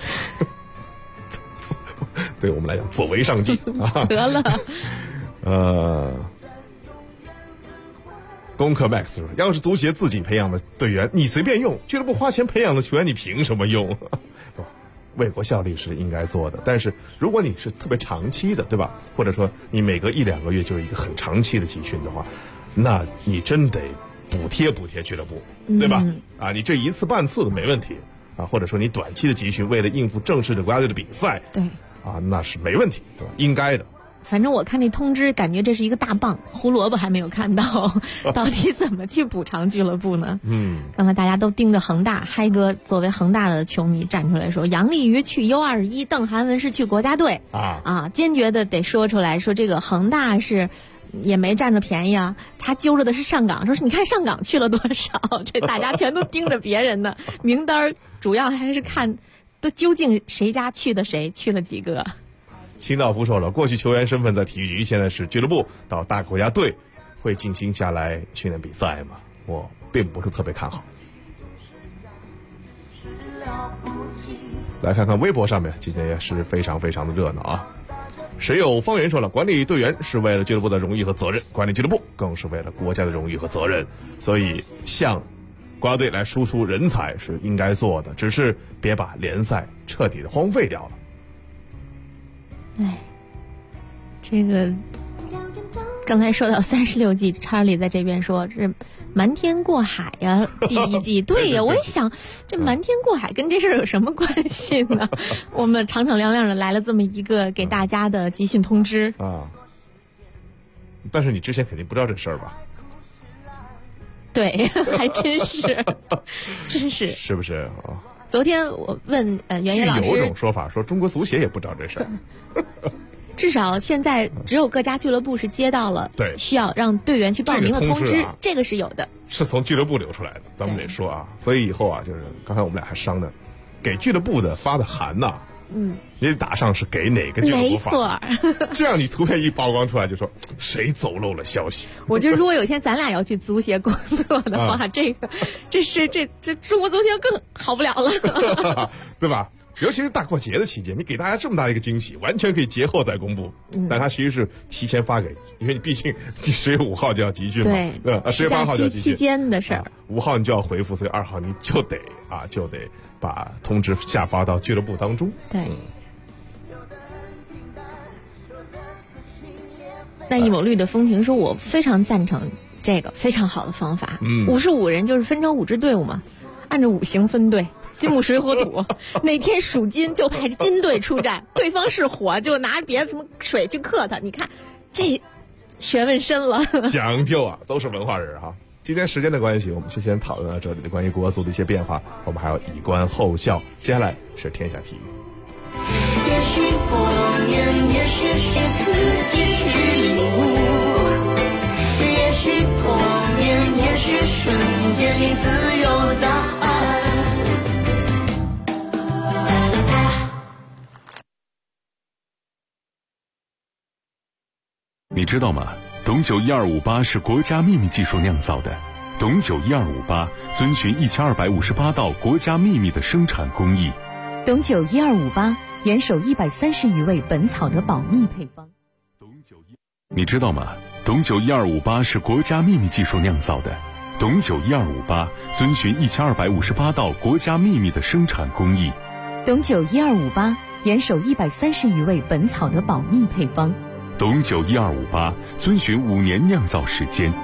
对我们来讲，走为上计啊！ 得了。 攻克 Max 说，要是足协自己培养的队员你随便用，俱乐部花钱培养的球员你凭什么用？为国效力是应该做的，但是如果你是特别长期的，对吧？或者说你每隔1、2个月就是一个很长期的集训的话，那你真得补贴俱乐部，对吧？你这一次半次的没问题啊，或者说你短期的集训为了应付正式的国家队的比赛， 对那是没问题，对吧？应该的。 反正我看那通知，感觉这是一个大棒，胡萝卜还没有看到，到底怎么去补偿俱乐部呢？刚才大家都盯着恒大，嗨哥作为恒大的球迷站出来说，杨立瑜去 U21，邓涵文是去国家队坚决的得说出来，说这个恒大是也没占着便宜啊，他揪着的是上港，说是你看上港去了多少，这大家全都盯着别人的名单，主要还是看都究竟谁家去的谁去了几个。 清道夫说了，过去球员身份在体育局，现在是俱乐部到大国家队，会静心下来训练比赛吗？我并不是特别看好。来看看微博上面，今天也是非常非常的热闹啊！谁有方圆说了，管理队员是为了俱乐部的荣誉和责任，管理俱乐部更是为了国家的荣誉和责任，所以向国家队来输出人才是应该做的，只是别把联赛彻底的荒废掉了。 这个刚才说到36季，查理在这边说这瞒天过海呀，第1季对呀，我也想这瞒天过海跟这事儿有什么关系呢？我们敞敞亮亮的来了这么一个给大家的集训通知但是你之前肯定不知道这事儿吧？ 对，还真是真是是不是啊？ 昨天我问袁野老师， 有种说法说中国足协也不知道这事儿。 至少现在只有各家俱乐部是接到了需要让队员去报名的通知，这个是有的， 是从俱乐部流出来的，咱们得说啊。所以以后啊，就是刚才我们俩还商量，给俱乐部的发的函呐，你得打上是给哪个俱乐部发， 没错。 这样你图片一曝光出来，就说谁走漏了消息。 我觉得如果有一天咱俩要去足协工作的话，这中国足协更好不了了， 对吧？尤其是大过节的期间，你给大家这么大一个惊喜，完全可以节后再公布。但它其实是提前发给，因为你毕竟你10月5号就要集训嘛， 对 ，10月8号就要集训， 期间的事儿 ，5号你就要回复，所以2号你就得把通知下发到俱乐部当中。 对。那一抹绿的风情说，我非常赞成这个非常好的方法。55人就是分成5支队伍嘛。 按照五行分队，金木水火土，哪天属金就派金队出战，对方是火就拿别的什么水去克他。你看，这学问深了， 讲究啊，都是文化人哈。今天时间的关系，我们先讨论到这里的关于国足的一些变化，我们还要以观后效。接下来是天下体育。 也许多年，也许是自己去领悟，也许多年，也许瞬间里自有答案。 你知道吗？董酒1258是国家秘密技术酿造的。董酒1258遵循1258道国家秘密的生产工艺。 董酒1258严守130余味本草的保密配方。 你知道吗？董酒1258是国家秘密技术酿造的。董酒1258遵循1258道国家秘密的生产工艺。 董酒1258严守130余味本草的保密配方。 董酒1258遵循5年酿造时间。